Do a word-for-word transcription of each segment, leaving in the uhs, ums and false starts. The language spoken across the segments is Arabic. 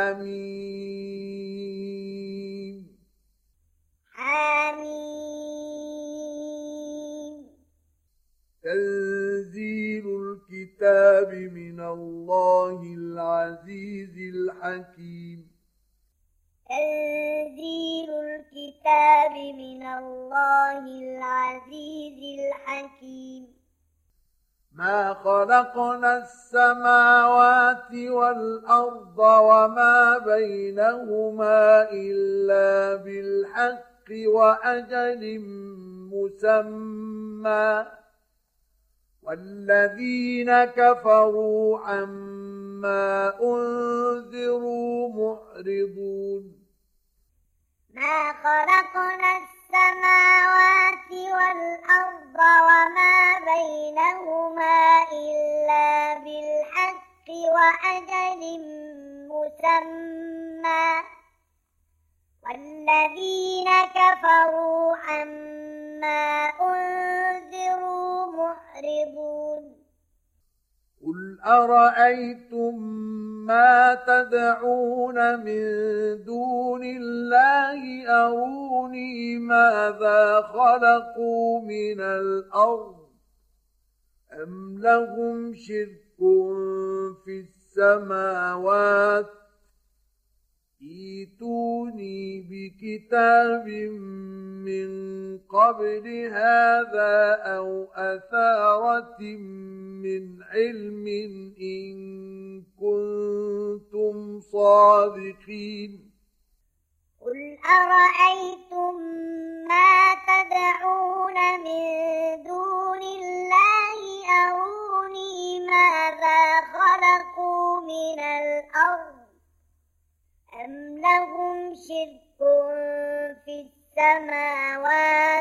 حميم حميم تنزيل الكتاب من الله العزيز الحكيم تنزيل الكتاب من الله العزيز الحكيم ما خلقنا السماوات والأرض وما بينهما إلا بالحق وأجل مسمى والذين كفروا عما أنذروا معرضون ما خلقنا السماوات والأرض وما بينهما إلا بالحق وأجل مسمى والذين كفروا عما أنذروا معرضون قل أرأيتم ما تدعون من دون الله أروني ماذا خلقوا من الأرض أم لهم شرك في السماوات ائتوني بكتاب من قبل هذا أو أثارة من علم إن كنتم صادقين قل أرأيتم ما تدعون من دون الله أروني ماذا خلقوا من الأرض أم لهم شرك في السماوات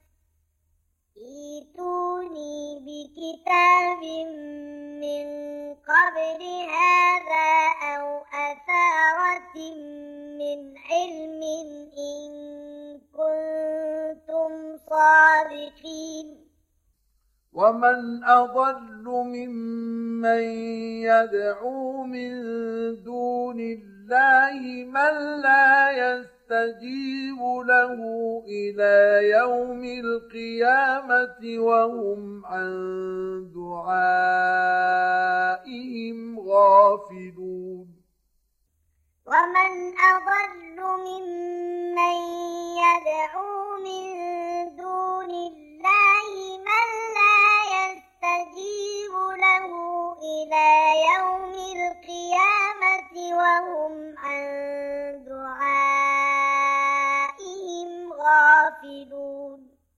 ائتوني بكتاب من قبل هذا أو أثارة من علم إن كنتم صادقين ومن أضل ممن يدعو من دون الله من لا يستجيب له إلى يوم القيامة وهم عن دعائهم غافلون ومن أضل ممن يدعو من دون الله من لا يستجيب له إلى يوم القيامة وهم عن دعائهم غافلون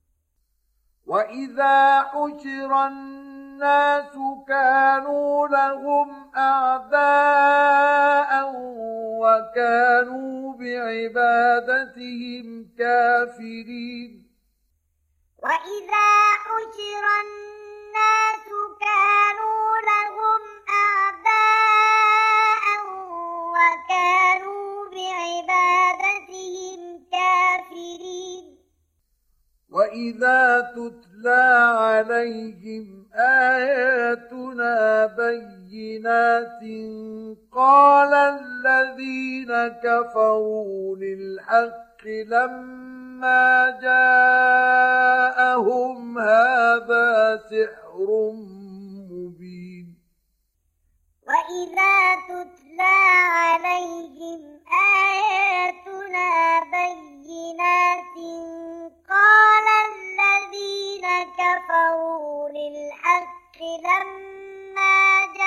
وإذا حشر الناس كانوا لهم أعداء وكانوا بعبادتهم كافرين وإذا حشر الناس كانوا لهم أعداء وكانوا بعبادتهم كافرين وإذا تتلى عليهم آياتنا بينات قال الذين كفروا للحق لما جاءهم هذا سحر مبين وإذا تتلى عليهم آياتنا بينات قال الذين كفروا للحق لما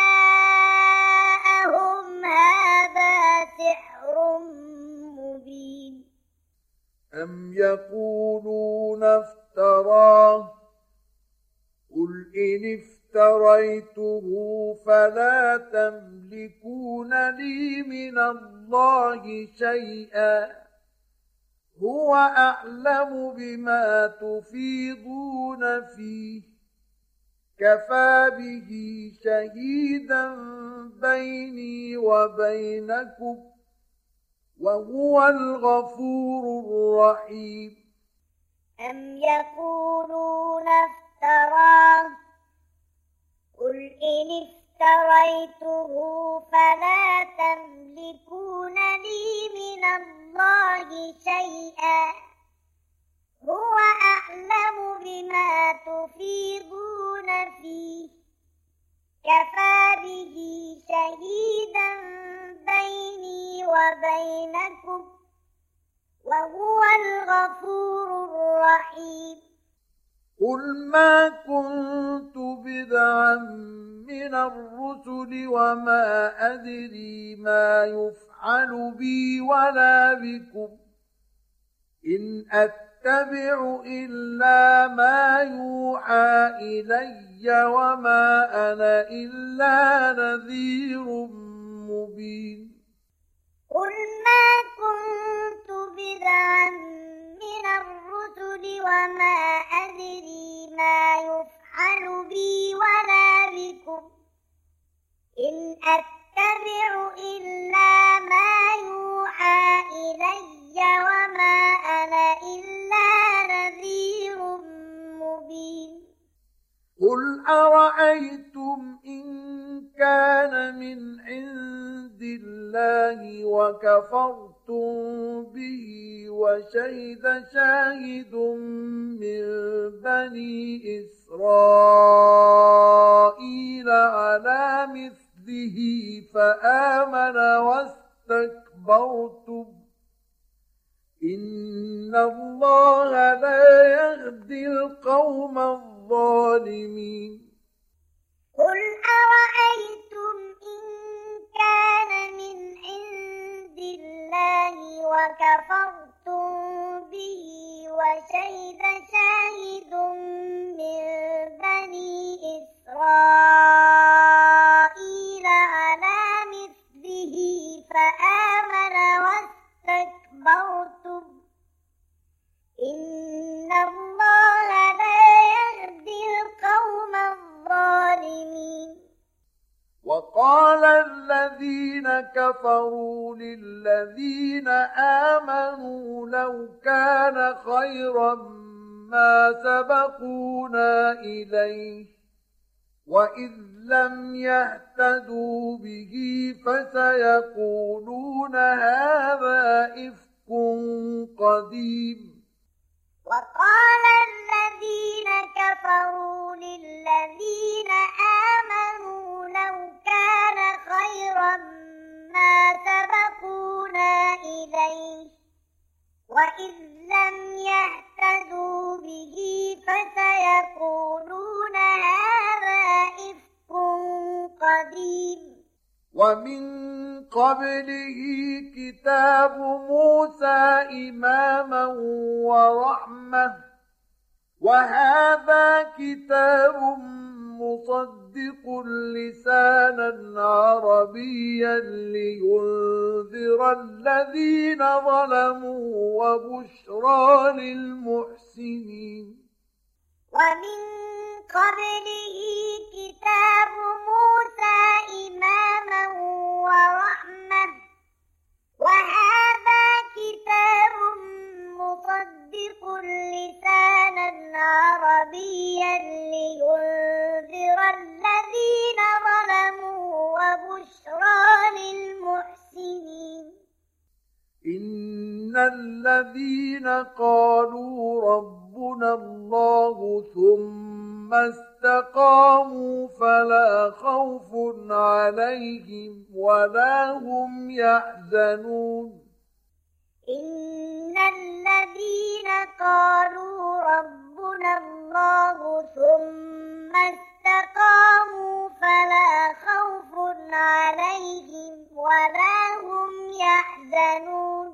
جاءهم هذا سحر مبين أم يقولون افتراه قل إن افتريته فلا تملكون لي من الله شيئا هو أعلم بما تفيضون فيه كفى به شهيدا بيني وبينكم وهو الغفور الرحيم أم يقولون افتراه قل إن افتريته فلا تملكون به شهيدا بيني وبينكم وهو الغفور الرحيم قل ما كنت بدعا من الرسل وما أدري ما يفعل بي ولا بكم إن أتبع إلا ما يوحى إلي وما أنا إلا نذير مبين قل ما كنت بدعا من الرسل وما أدري ما يفعل بي ولا بكم إن أتبع إلا ما يوحى إلي وما أنا إلا نذير مبين قل أرأيتم إن كان من عند الله وكفرتم به وشهد شاهد من بني إسرائيل على مثله فآمن واستكبرتم إن الله لا يهدي القوم الظالمين قل أرأيتم إن كان من عند الله وكفرتم به وشهد شاهد من بني إسرائيل على مثله فآمن واستكبرتم إن الله لا يهدي القوم الظالمين وقال الذين كفروا للذين آمنوا لو كان خيرا ما سبقونا إليه وإذ لم يهتدوا به فسيقولون هذا إفك قديم وقال الذين كفروا للذين آمنوا لو كان خيرا ما سبقونا إليه وإذ لم يهتدوا به فسيقولون هذا إفك قديم ومن قبله كتاب موسى إماما ورحمة وهذا كتاب مصدق لسانا عربيا لينذر الذين ظلموا وبشرى للمحسنين ومن قبله كتاب موسى إماما ورحمة وهذا كتاب مصدق لسانا عربيا لينذر الذين ظلموا وبشرى للمحسنين إن الذين قالوا ربنا الله ثم استقاموا فلا خوف عليهم ولا هم يحزنون إن الذين قالوا ربنا الله ثم استقاموا فلا خوف عليهم ولا هم يحزنون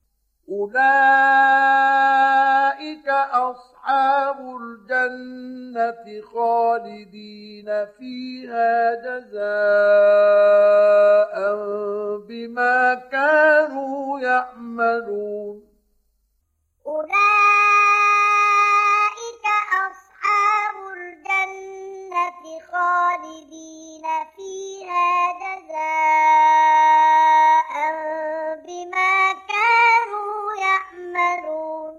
أولئك أصحاب الجنة خالدين فيها جزاء بما كانوا يعملون أولئك أصحاب الجنة خالدين فيها جزاء بما كانوا يعملون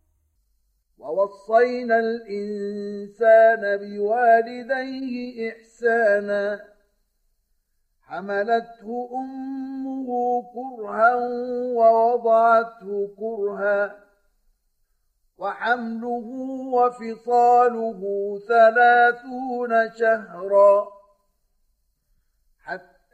ووصينا الإنسان بوالديه إحسانا حملته أمه كرها ووضعته كرها وحمله وفصاله ثلاثون شهرا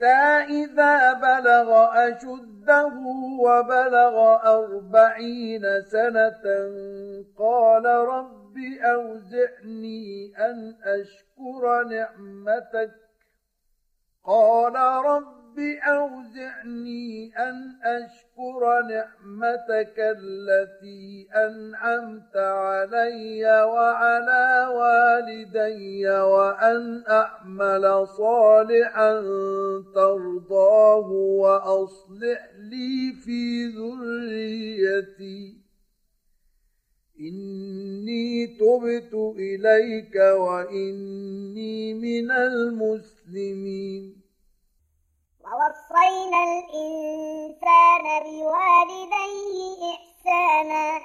حتى إذا بلغ أشده وبلغ أربعين سنة قال رب أوزعني أن أشكر نعمتك قال رب أوزعني أن أشكر نعمتك التي أنعمت علي وعلى والدي وأن أعمل صالحا ترضاه وأصلح لي في ذريتي إني تبت إليك وإني من المسلمين. ووصينا الإنسان بوالديه إحسانا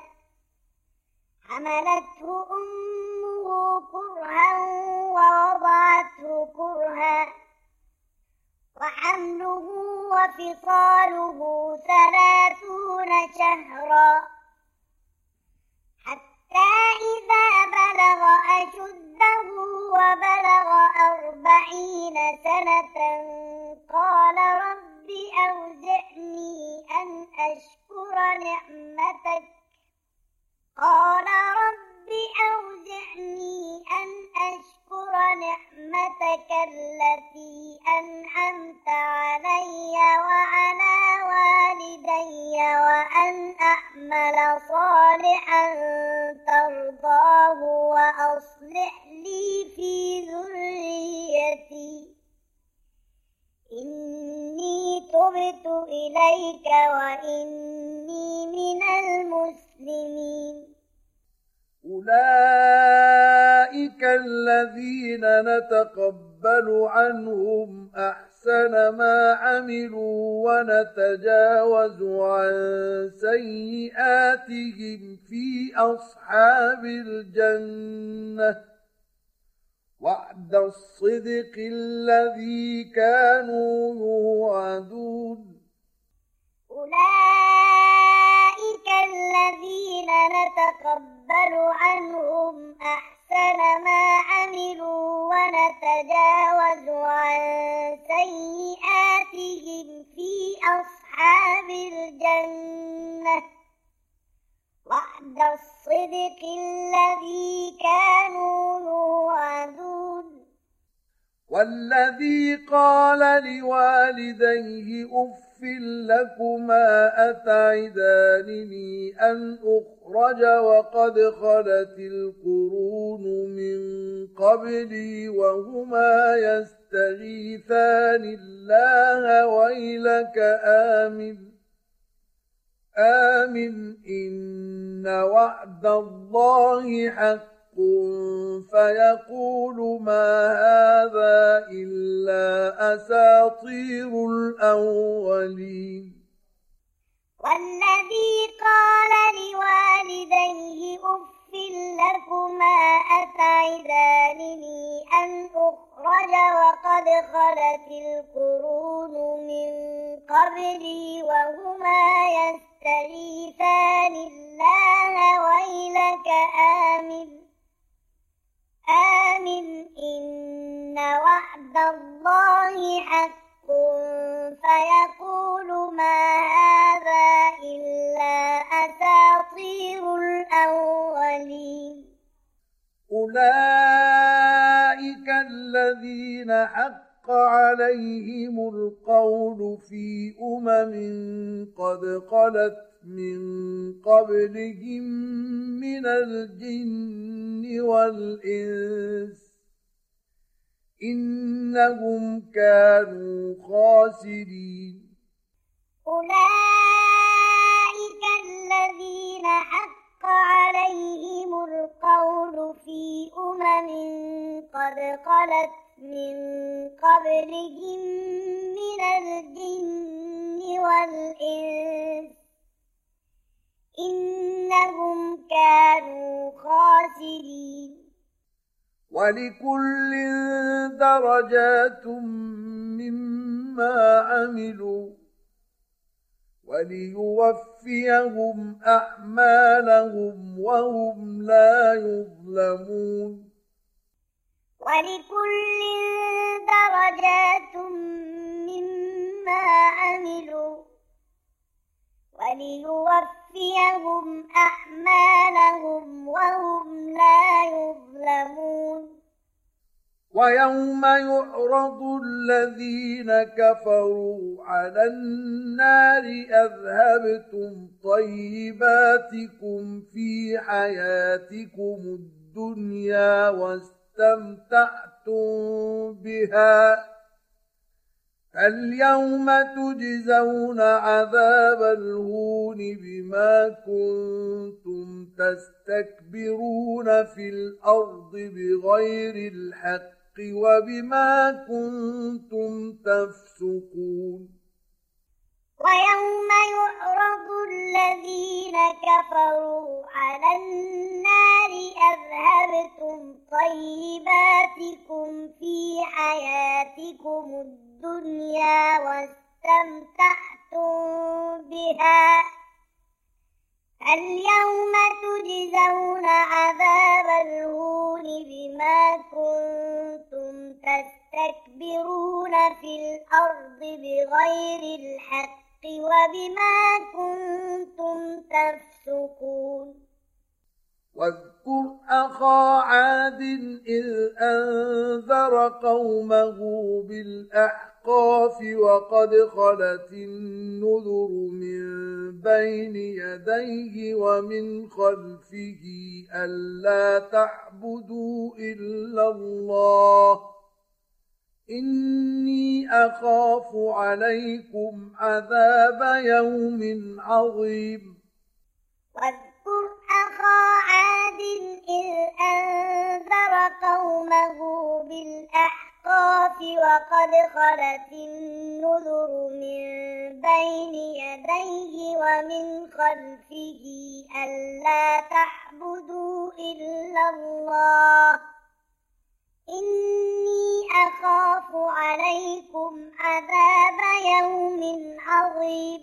حملته أمه كرها ووضعته كرها وحمله وفصاله ثلاثون شهرا حتى إذا بلغ أشده وبلغ أربعين سنة قال رب أوزعني أن أشكر نعمتك قال رب أوزعني أن أشكر نعمتك التي أنعمت علي وعلى والدي وأن أعمل صالحا ترضاه وأصلح لي في ذريتي إني تبت إليك وإني من المسلمين. أولئك الذين نتقبل عنهم أحسن ما عملوا ونتجاوز عن سيئاتهم في أصحاب الجنة وعد الصدق الذي كانوا يوعدون. أولئك الذين نتقبل عنهم أحسن ما عملوا ونتجاوز عن سيئاتهم في أصحاب الجنة وعد الصدق الذي كانوا يوعدون. والذي قال لوالديه أف لكما أتعدانني أن أخرج وقد خلت القرون من قبلي وهما يستغيثان الله ويلك آمن آمن إن وعد الله حق فيقول ما هذا إلا أساطير الأولين. والذي قال لوالديه أف لكما أتعدانني أن أخرج وقد خلت القرون من قبلي وهما يستغيثان الله ويلك آمن آمن إن وعد الله حق فيقول ما هذا إلا أساطير الأولين. أولئك الذين حق عليهم القول في أمم قد خلت من قبلهم من الجن والإنس إنهم كانوا خاسرين. أولئك الذين حق عليهم القول في أمم قد خلت من قبلهم من الجن والإنس إنهم كانوا خاسرين. ولكل درجات مما عملوا وليوفيهم أعمالهم وهم لا يظلمون. ولكل درجات مما عملوا وليوفيهم أعمالهم وهم لا يظلمون ويوم يعرض الذين كفروا على النار أذهبتم طيباتكم في حياتكم الدنيا واستمتعتم بها اليوم تجزون عذاب الهون بما كنتم تستكبرون في الأرض بغير الحق وبما كنتم تفسقون ويوم يعرض الذين كفروا على النار أذهبتم طيباتكم في حياتكم الدنيا واستمتعتم بها اليوم تجزون عذاب الهون بما كنتم تستكبرون في الأرض بغير الحق وبما كنتم تفسقون واذكر أخا عاد إذ أنذر قومه بالأحقاف وقد خلت النذر من بين يديه ومن خلفه ألا تعبدوا إلا الله إني أخاف عليكم عذاب يوم عظيم واذكر أخا عاد إذ أنذر قومه بالأحقاف وقد خلت النذر من بين يديه ومن خلفه ألا تعبدوا إلا الله إني أخاف عليكم عذاب يوم عظيم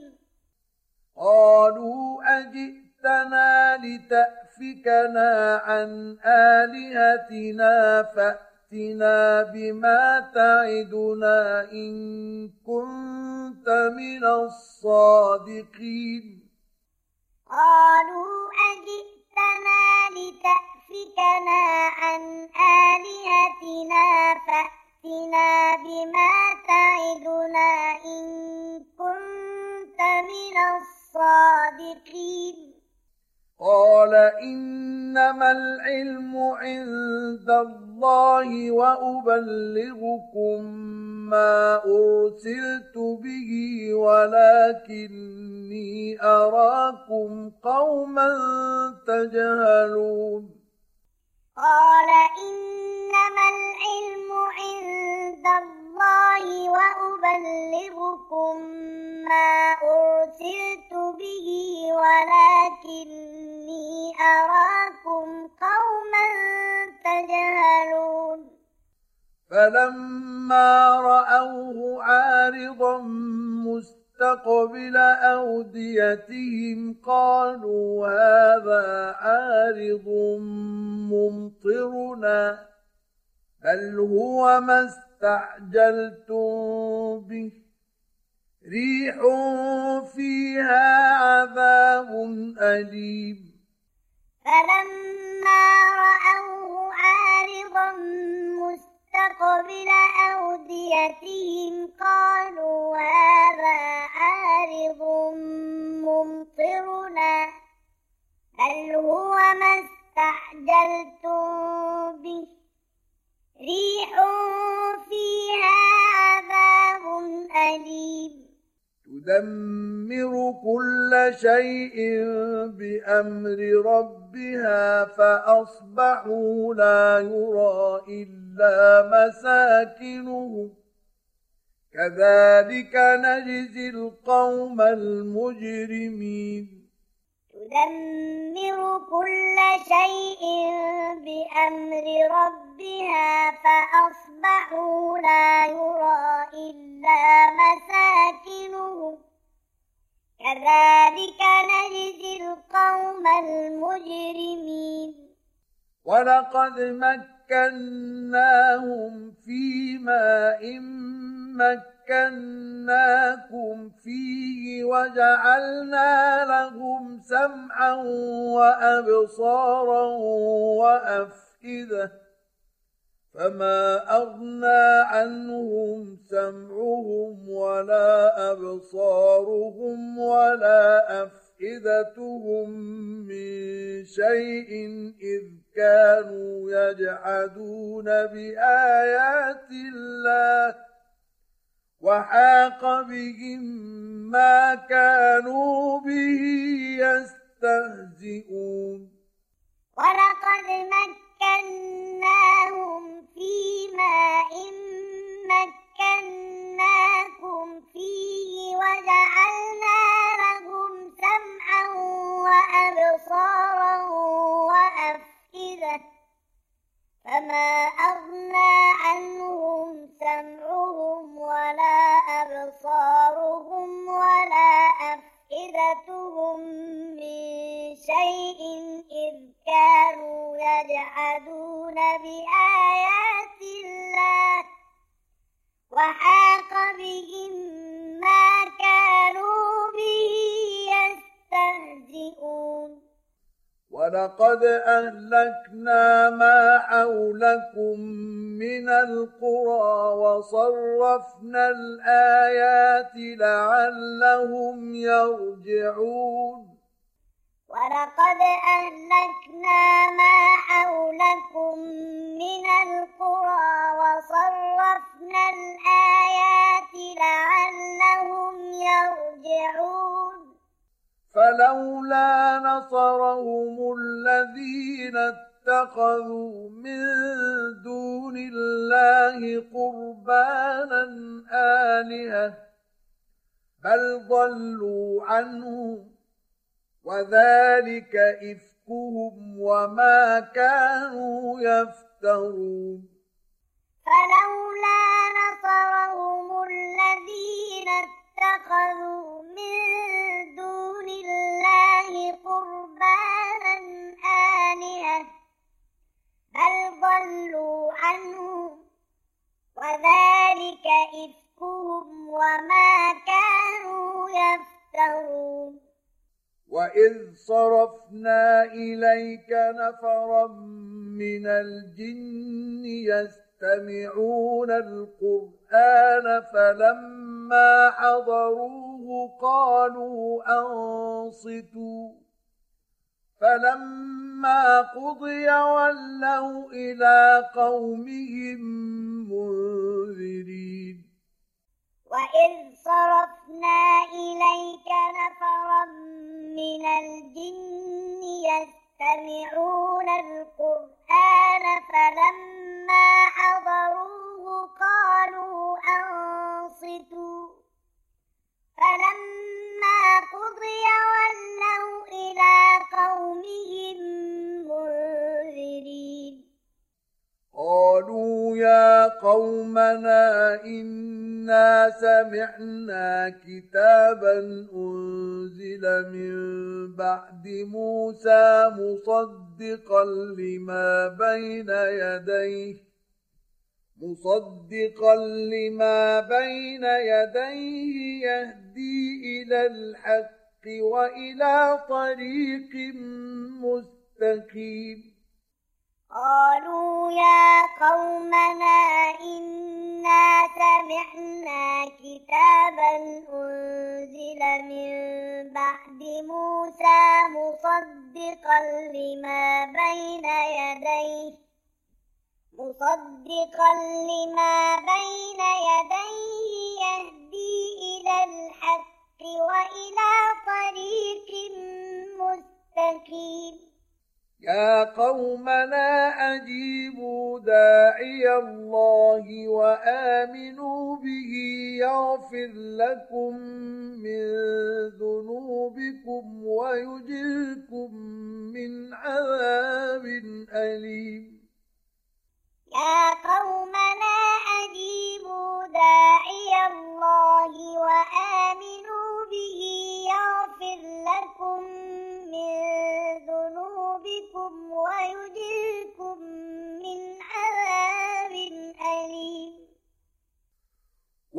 قالوا أجئتنا لتأفكنا عن آلهتنا فأتنا بما تعدنا إن كنت من الصادقين قالوا أجئتنا لتأفكنا عن آلهتنا فأتنا بما تعدنا إن كنت من الصادقين قال إنما العلم عند الله وأبلغكم ما أرسلت به ولكني أراكم قوما تجهلون قال إنما العلم عند الله وأبلغكم ما أرسلت به ولكني أراكم قوما تجهلون فلما رأوه عارضا مستقبل أوديتهم قالوا هذا عارض ممطرنا بل هو ما استعجلتم به ريح فيها عذاب أليم فلما رأوه عارضا مستقبل أوديتهم قالوا هذا عارض ممطرنا بل هو ما استعجلتم به ريح فيها عذاب أليم تدمر كل شيء بأمر ربها فأصبحوا لا يرى إلا مساكنهم كذلك نجزي القوم المجرمين تدمر كل شيء بأمر ربها فأصبحوا لا يرى إلا مساكنهم كذلك نجزي القوم المجرمين ولقد مكنا مكناهم في ماء مكناكم فيه وجعلنا لهم سمعا وأبصارا وأفئدة فما أغنى عنهم سمعهم ولا أبصارهم ولا أفئدتهم من شيء إذ كانوا يجحدون بآيات الله وحاق بهم ما كانوا به يستهزئون. ولقد مكناهم في ماء مكناكم فيه وجعلنا لهم سمعا وأبصارا وأفئدة فما أغنى عنهم سمعهم ولا أبصارهم ولا أفئدتهم من شيء إذ كانوا يجحدون بآيات الله وحاق بهم ما كانوا به يستهزئون. ولقد أهلكنا ما حولكم من القرى وصرفنا الآيات لعلهم يرجعون. ولقد أهلكنا ما حولكم من القرى وصرفنا الآيات لعلهم يرجعون. فلولا نصرهم الذين اتخذوا من دون الله قربانا آلهة بل ضلوا عنهم وذلك إفكهم وما كانوا يفترون. فلولا نصرهم الذين اتخذوا من دون الله قربانا آلهة بل ضلوا عنهم وذلك إفكهم وما كانوا يفترون. وإذ صرفنا إليك نفرا من الجن يستمعون القرآن فلما حضروه قالوا أنصتوا فلما قضي ولوا إلى قومهم منذرين. وإذ صرفنا إليك نفرا من الجن يستمعون القرآن فلما حضروه قالوا أنصتوا فلما قضي ولوا إلى قومهم منذرين. قالوا يا قومنا إنا سمعنا كتابا أنزل من بعد موسى مصدقا لما بين يديه مصدقا لما بين يديه يهدي إلى الحق وإلى طريق مستقيم. قالوا يا قومنا إنا سمعنا كتابا أنزل من بعد موسى مصدقا لما بين يديه مصدقا لما بين يديه يهدي إلى الحق وإلى طريق مستقيم. يا قومنا أجيبوا داعي الله وآمنوا به يغفر لكم من ذنوبكم ويجركم من عذاب أليم. يا قومنا أجيبوا داعي الله وآمنوا به يغفر لكم من ذنوبكم ويجركم من عذاب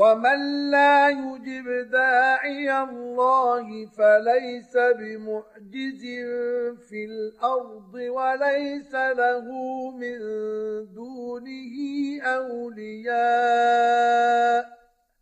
ومن لا يجب داعي الله فليس بمعجز في الأرض وليس له من دونه أولياء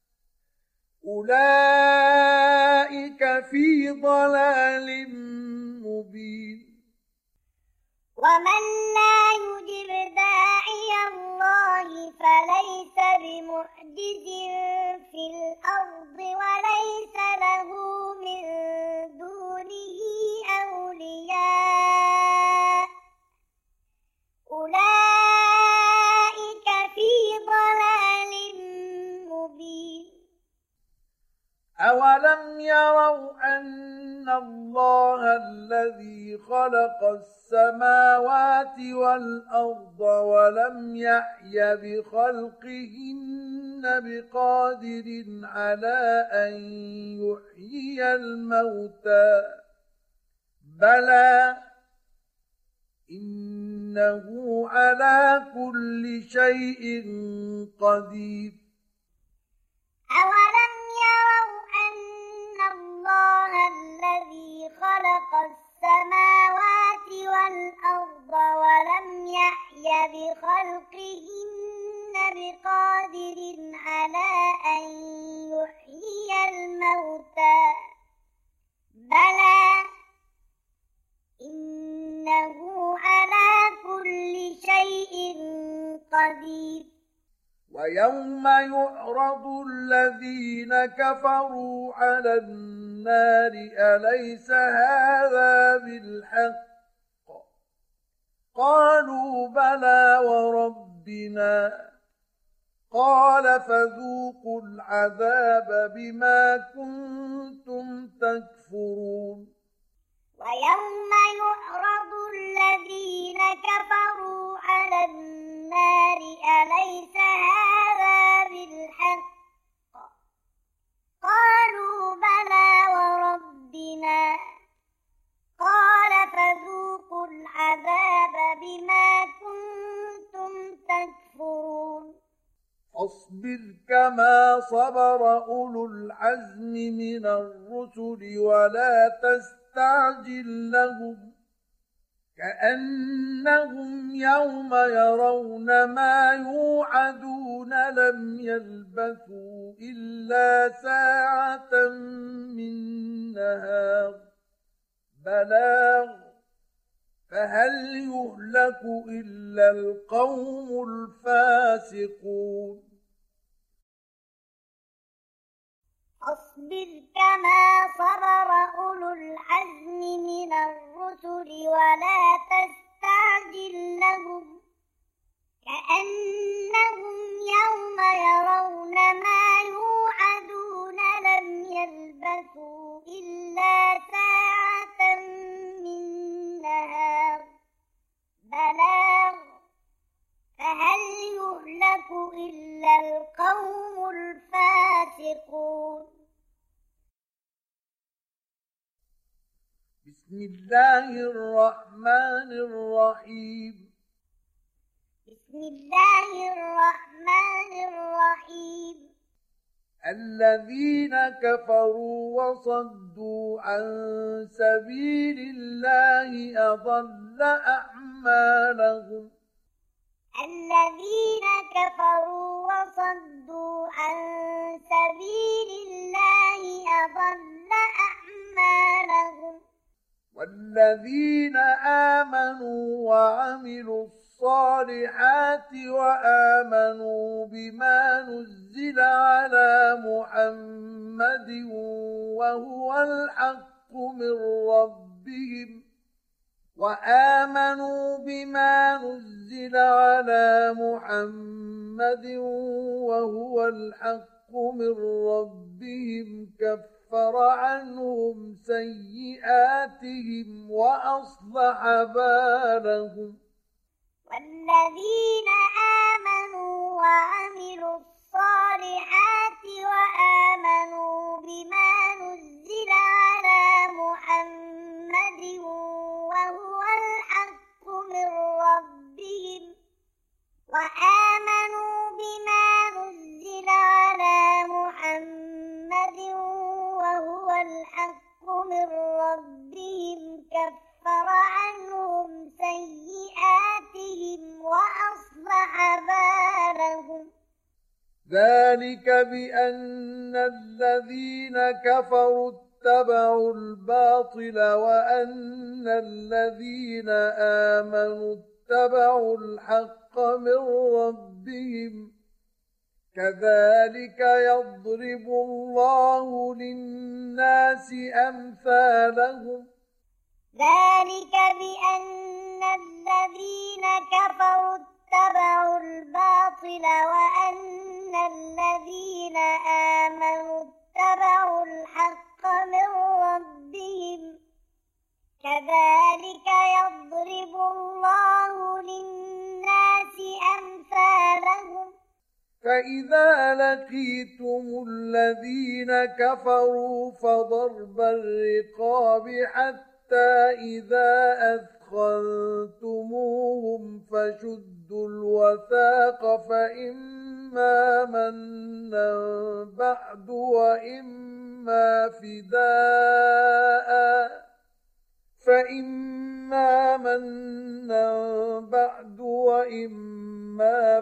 أولئك في ضلال مبين ومن لا يجب داعي الله فليس بمعجز في الأرض وليس له من دونه أولياء أولئك في ضلال مبين أولم يروا أن الله الذي خلق السماوات والأرض ولم يعي بخلقهن بقادر على أن يحيي الموتى بلى إنه على كل شيء قدير أولم يروا أن الله الذي خلق السماوات والأرض ولم يعي بخلقهن بقادر على أن يحيي الموتى بلى إنه على كل شيء قدير ويوم يعرض الذين كفروا على النار أليس هذا بالحق قالوا بلى وربنا قال فذوقوا العذاب بما كنتم تكفرون ويوم يعرض الذين كفروا على النار أليس هذا بالحق قالوا بلى وربنا قال فذوقوا العذاب بما كنتم تكفرون فاصبر كما صبر أولو العزم من الرسل ولا تستعجل لهم كأنهم يوم يرون ما يوعدون لم يلبثوا إلا ساعة من نهار بلاغ فهل يهلك إلا القوم الفاسقون أصبر كما صبر أولو العزم من الرسل ولا تستعجل لهم كأنهم يوم يرون ما يوعدون لم يلبثوا إلا ساعة من نهار بلاغ فهل يهلك إلا القوم الفاسقون بسم الله الرحمن الرحيم بسم الله الرحمن الرحيم الذين كفروا وصدوا عن سبيل الله أضل أعمالهم الذين كفروا وصدوا عن سبيل الله أضل أعمالهم والذين آمنوا وعملوا الصالحات وآمنوا بما نزل على محمد وهو الحق من ربهم وآمنوا بما نزل على محمد وهو الحق من ربهم كفر عنهم سيئاتهم وأصلح بالهم والذين آمنوا وعملوا الصالحات وآمنوا بما نزل على محمد وهو الحق من ربهم وآمنوا بما نزل على محمد من ربهم كفر عنهم سيئاتهم وأصلح بالهم ذلك بأن الذين كفروا اتبعوا الباطل وأن الذين آمنوا اتبعوا الحق من ربهم كذلك يضرب الله للناس أمثالهم ذلك بأن الذين كفروا اتبعوا الباطل وأن الذين آمنوا اتبعوا الحق من ربهم كذلك يضرب الله للناس أمثالهم فإذا لقيتم الذين كفروا فضرب الرقاب حتى إذا أثخنتموهم فشدوا الوثاق فإما منا بعد وإما فداء فإما منا بعد وإما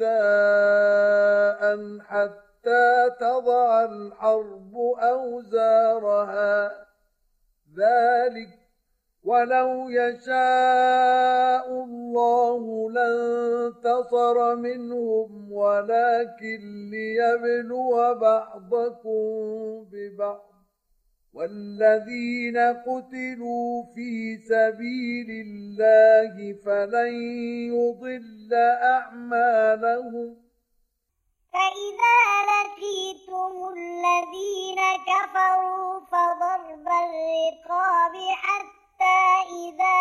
فداء حتى تضع الحرب أوزارها ذلك ولو يشاء الله لانتصر منهم ولكن ليبلو بعضكم ببعض والذين قتلوا في سبيل الله فلن يضل أعمالهم فإذا لقيتم الذين كفروا فضرب الرقاب حتى إذا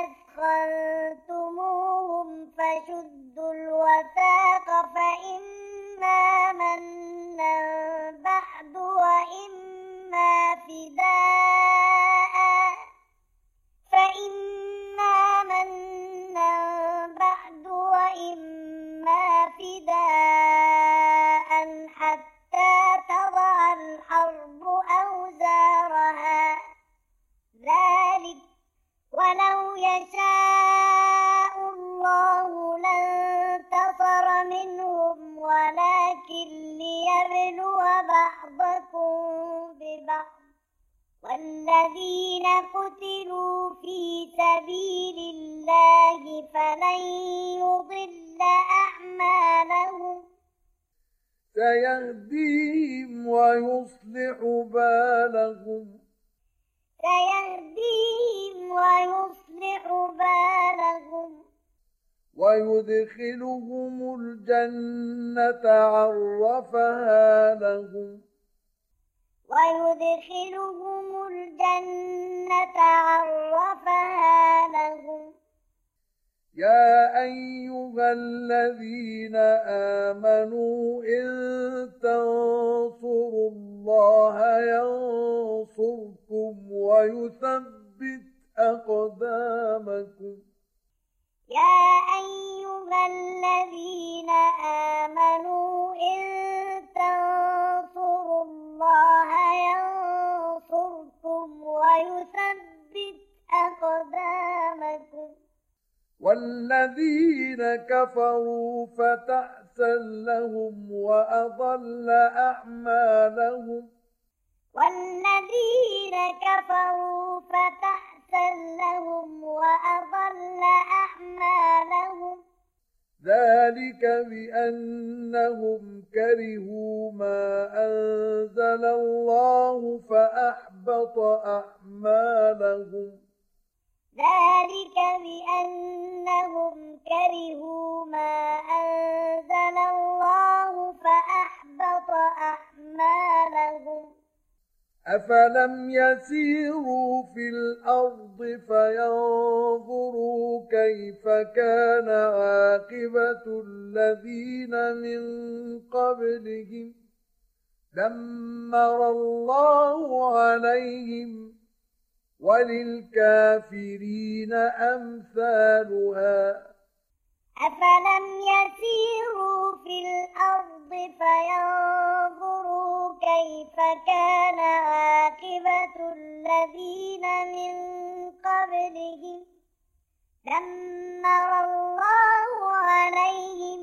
أثخنتموهم فشدوا الوثاق فإما منا بعد وإما فداء فإما منا بعد وإما فداء حتى تضع الحرب أوزارها ذلك ولو يشاء الله لانتصر منهم ولكن ليبلو بعضكم ببعض والذين قتلوا في سبيل الله فلن يضل أعمالهم سيهديهم ويصلح بالهم سيهديهم ويصلح بالهم ويدخلهم الجنة عرفها لهم ويدخلهم الجنة عرفها لهم يا أيها الذين آمنوا إن تنصروا الله ينصركم ويثبت أقدامكم يا أيها الذين آمنوا إن تنصروا الله ينصركم ويثبت أقدامكم والذين كفروا فتعسا لهم وأضل أعمالهم والذين كفروا فتعسا لهم وأضل أعمالهم ذلك بأنهم كرهوا ما أنزل الله فأحبط أعمالهم ذلك بأنهم كرهوا ما أنزل الله فأحبط أعمالهم أفلم يسيروا في الأرض فينظروا كيف كان عاقبة الذين من قبلهم دمر الله عليهم وللكافرين أمثالها أفلم يسيروا في الأرض فينظروا كيف كان عاقبة الذين من قبلهم دمر الله عليهم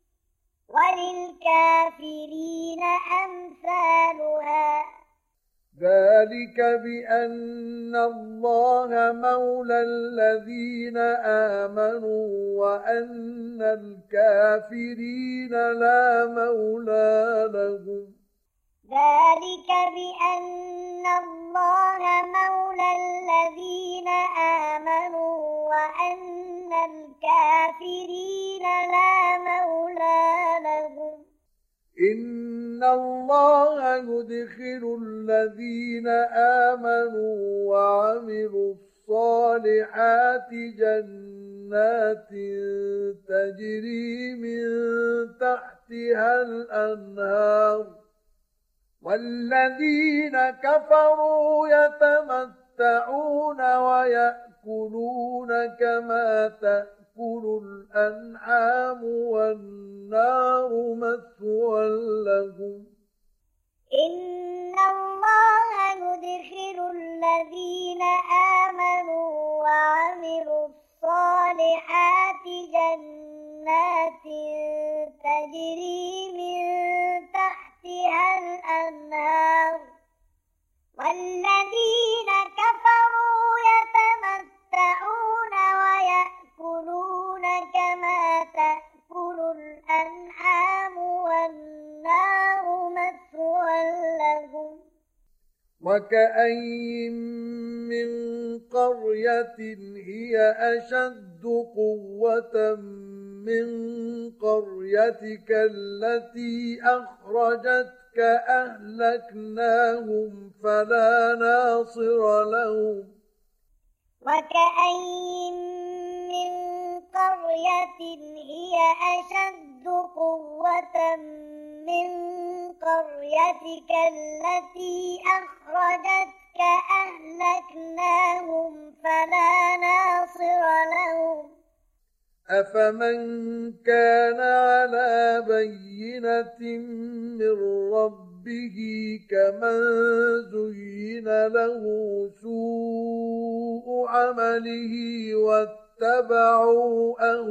وللكافرين أمثالها ذلك بأن الله مولى الذين آمنوا وأن الكافرين لا مولى لهم ذلك بأن الله مولى الذين آمنوا وأن الكافرين لا مولى لهم إن الله يدخل الذين آمنوا وعملوا الصالحات جنات تجري من تحتها الأنهار والذين كفروا يتمتعون ويأكلون كما تأكل الأنعام والنار مثوى لهم إن الله يدخل الذين آمنوا وعملوا الصالحات جنات تجري من تحتها الأنهار والذين كفروا يتمتعون ويأكلون كما تأكل الأنعام والنار مثوى لهم وكأين من قرية هي أشد قوة من قريتك التي أخرجتك أهلكناهم فلا ناصر لهم وكأين من قرية هي أشد قوة من قريتك التي أخرجتك أهلكناهم فلا ناصر لهم أفمن كان على بينة من ربه كمن زين له سوء عمله واتبعوا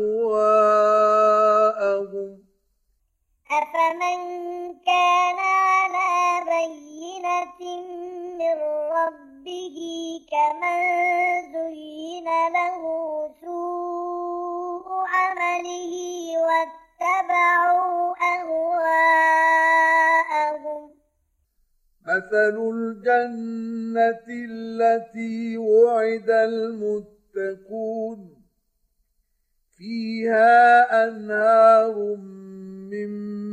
أهواءهم أفمن كان على بينة من ربه كمن زين له سوء عمله واتبعوا أهواءهم مثل الجنة التي وعد المتقون فيها أنهار من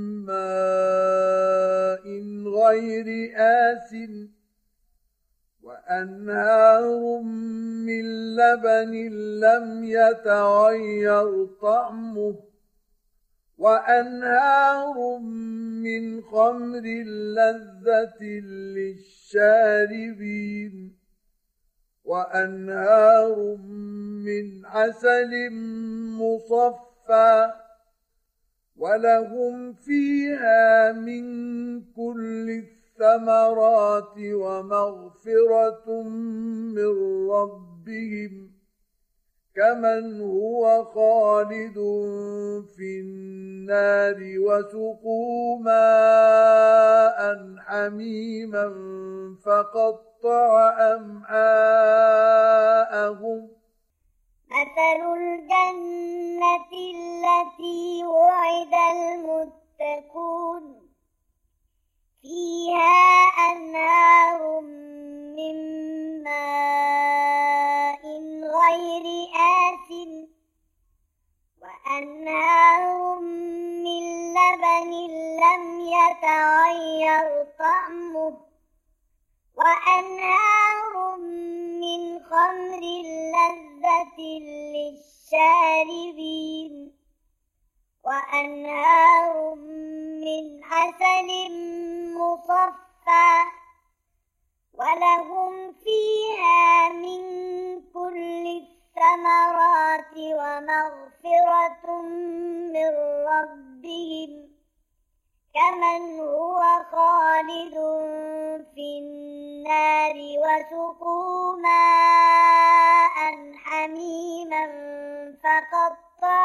ماء غير آسن وأنهار من لبن لم يتغير طعمه وأنهار من خمر لذة للشاربين وأنهار من عسل مصفى ولهم فيها من كل الثمرات ومغفرة من ربهم كمن هو خالد في النار وسقوا ماء حميما فقطع أمعاءهم مثل الجنة التي وعد المتقون فيها أنهار من ماء غير آسن وأنهار من لبن لم يتغير طعمه وأنهار من خمر لذة للشاربين وأنهار من عسل مصفى ولهم فيها من كل الثمرات ومغفرة من ربهم كمن هو خالد في النار النار وسقوا ماء حميما فقطع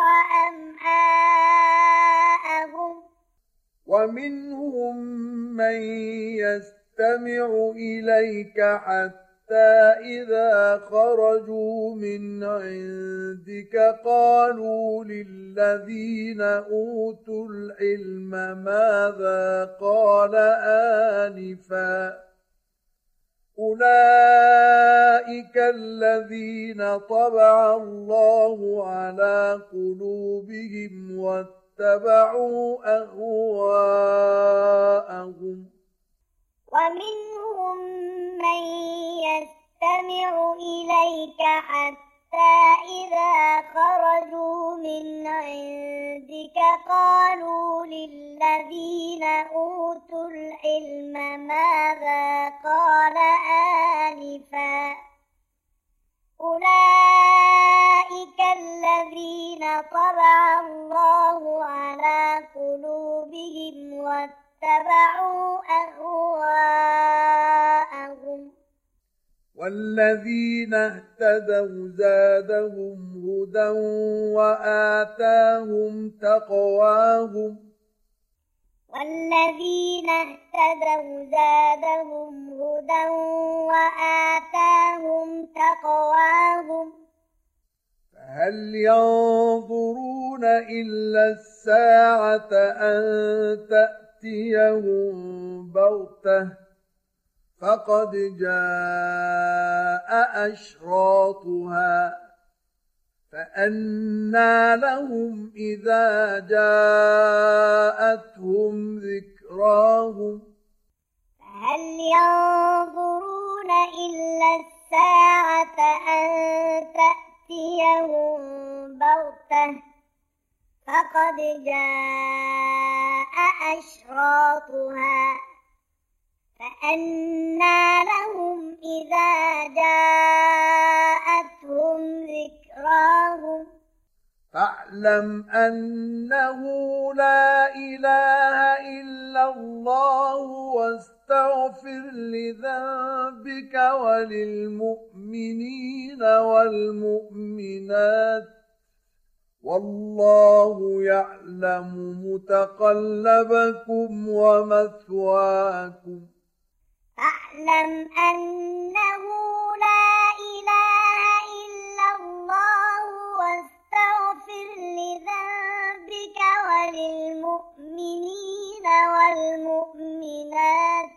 أمعاءهم ومنهم من يستمع إليك حتى إذا خرجوا من عندك قالوا للذين أوتوا العلم ماذا قال آنفا أولئك الذين طبع الله على قلوبهم واتبعوا أهواءهم ومنهم من يستمع إليك حتى إذا خرجوا من عندك قالوا للذين أوتوا العلم ماذا قال آنفا أولئك الذين طبع الله على قلوبهم واتبعوا أهواءهم والذين اهتدوا زادهم هدى وآتاهم تقواهم والذين اهتدوا زادهم هدى وآتاهم تقواهم فهل ينظرون إلا الساعة أن تأتيهم بغتة فقد جاء أشراطها فأنى لهم إذا جاءتهم ذكراهم فهل ينظرون إلا الساعة أن تأتيهم بغتة فقد جاء أشراطها فأنى لهم إذا جاءتهم ذكراهم فاعلم أنه لا إله إلا الله واستغفر لذنبك وللمؤمنين والمؤمنات والله يعلم متقلبكم ومثواكم فاعلم أنه لا إله إلا الله واستغفر لذنبك وللمؤمنين والمؤمنات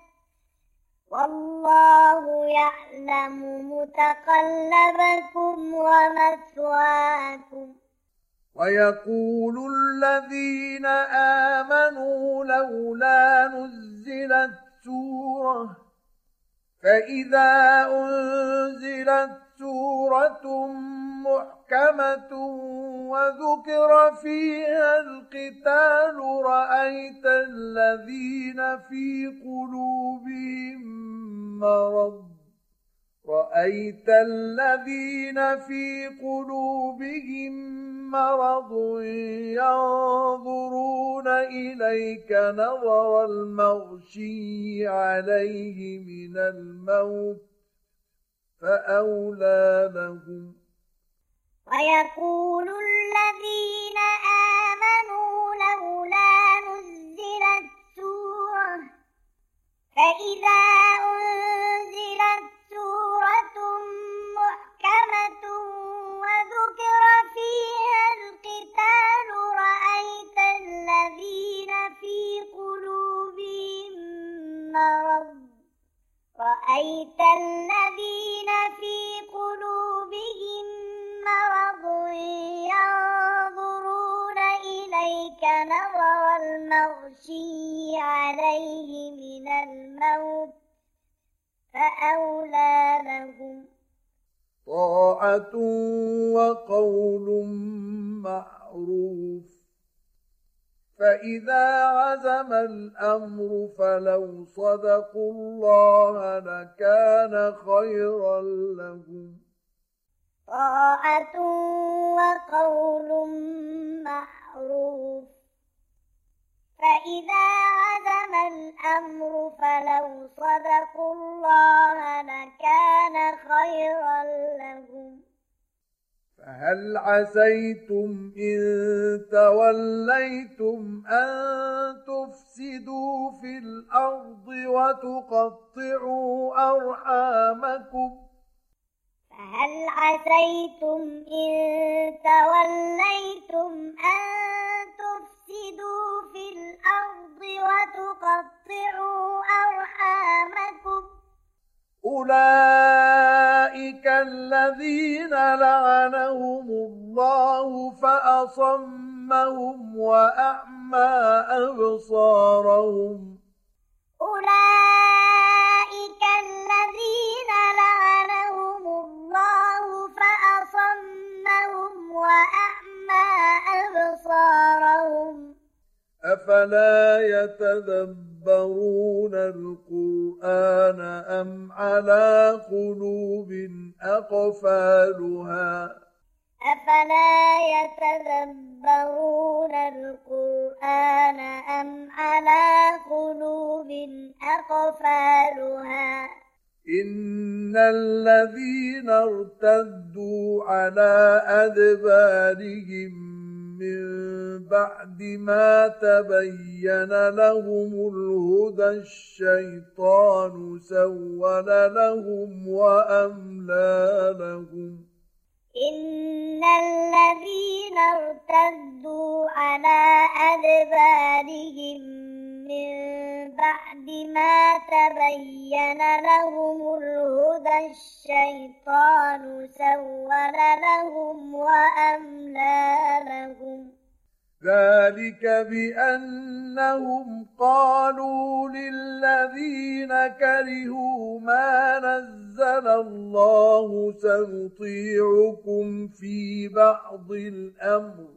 والله يعلم متقلبكم ومثواكم ويقول الذين آمنوا لولا نزلت سورة فإذا أنزلت سورة محكمة وذكر فيها القتال رأيت الذين في قلوبهم مرض رأيت الذين في قلوبهم مرض ينظرون إليك نظر المغشي عليه من الموت فأولى لهم ويقول الذين آمنوا لولا نزلت سورة فإذا أنزلت سورة محكمة وذكر فيها القتال رأيت الذين في قلوبهم مرض رأيت الذين في قلوبهم مرض ينظرون إليك نظر المغشي عليه من الموت فأولى لهم طاعة وقول معروف فإذا عزم الأمر فلو صدقوا الله لكان خيرا لهم طاعة وقول معروف فإذا عزم الأمر فلو صدقوا الله لكان خيرا لهم فهل عسيتم إن توليتم أن تفسدوا في الأرض وتقطعوا أرحامكم فهل عسيتم إن توليتم أن تفسدوا في الأرض وتقطعوا أرحامكم أولئك الذين لعنهم الله فأصمهم وأعمى أبصارهم أولئك الذين لعنهم الله فأصمهم وأعمى أبصارهم أفلا يتدبرون القرآن أم على قلوب أقفالها أفلا يتدبرون القرآن أم على قلوب أقفالها إن الذين ارتدوا على أدبارهم من بعد ما تبين لهم الهدى الشيطان سول لهم وأملى لهم إن الذين ارتدوا على أدبارهم من بعد ما تبين لهم الهدى الشيطان سول لهم وأملى لهم ذلك بأنهم قالوا للذين كرهوا ما نزل الله سنطيعكم في بعض الأمر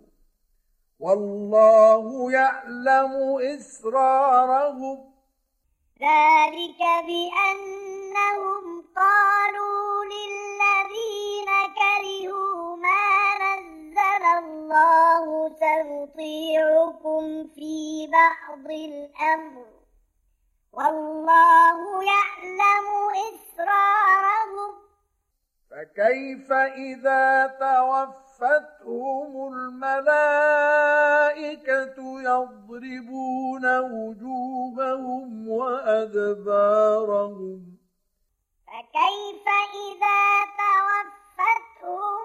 والله يعلم إسرارهم ذلك بأنهم قالوا للذين كرهوا ما نزل الله سنطيعكم في بعض الأمر والله يعلم إسرارهم فكيف إذا توفتهم الملائكة يضربون وجوههم وأدبارهم فكيف إذا توفتهم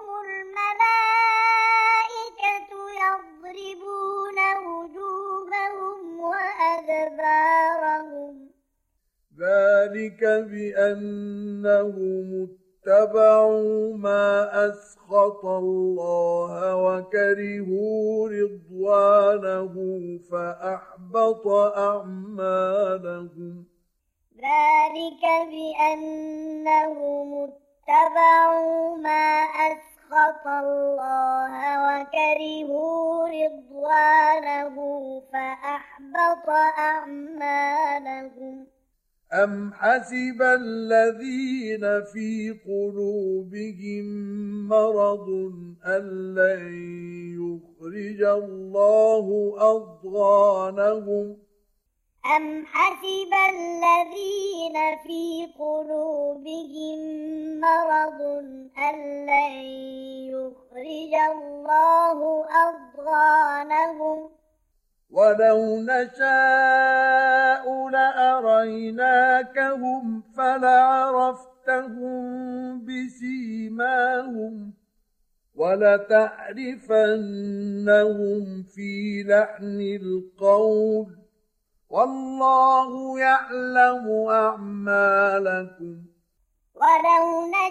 الملائكة يضربون وجوههم وأدبارهم ذلك بأنهم اتبعوا ما أسخط الله وكرهوا رضوانه فأحبط أعمالهم ذلك بأنهم اتبعوا ما أسخط الله وكرهوا رضوانه فأحبط أعمالهم أم حسب الذين في قلوبهم مرض أن لن يخرج الله أضغانهم أم حسب الذين في قلوبهم مرض أن لن يخرج الله أضغانهم ولو نشاء لأريناكهم فلعرفتهم بسيماهم ولتعرفنهم في لحن القول والله يعلم أعمالكم ولو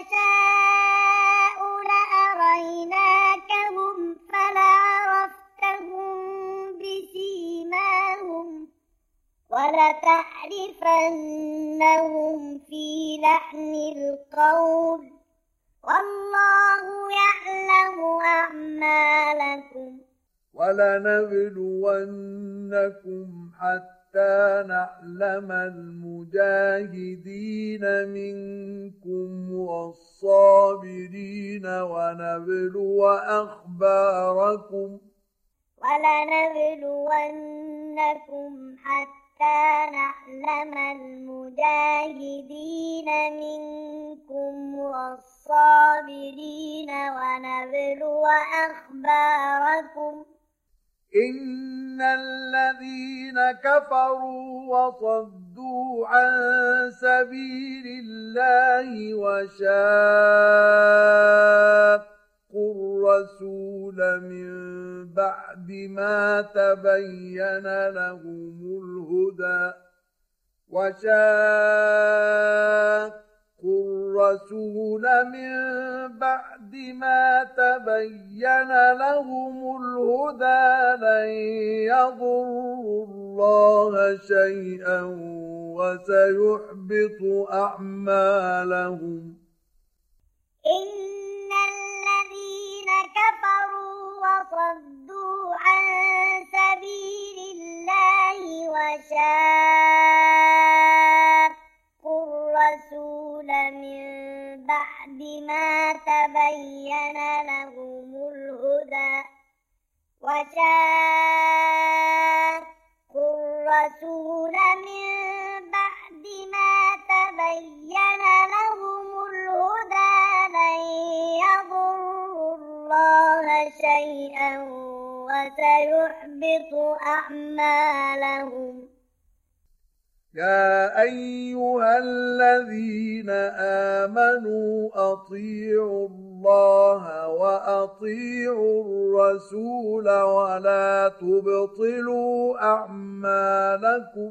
نشاء لأريناكهم فلعرفتهم بسيماهم ولتعرفنهم في لحن القول والله يعلم أعمالكم ولنبلونكم حتى نعلم المجاهدين منكم والصابرين ونبلو أخباركم ولنبلونكم حتى نعلم المجاهدين منكم والصابرين ونبلو أخباركم. إن الذين كفروا وصدوا عن سبيل الله وشاقوا الرسول من بعد ما تبين لهم الهدى وشاقوا الرسول من بعد ما تبين لهم الهدى لن يضروا الله شيئا وسيحبط أعمالهم. إن الذين كفروا وصدوا عن سبيل الله وشاقوا الرسول من بعد ما تبين لهم الهدى وشاقوا الرسول من بعد ما تبين لهم الهدى لن يضروا الله شيئا وسيحبط أعمالهم. يا أيها الذين آمنوا أطيعوا الله وأطيعوا الرسول ولا تبطلوا أعمالكم.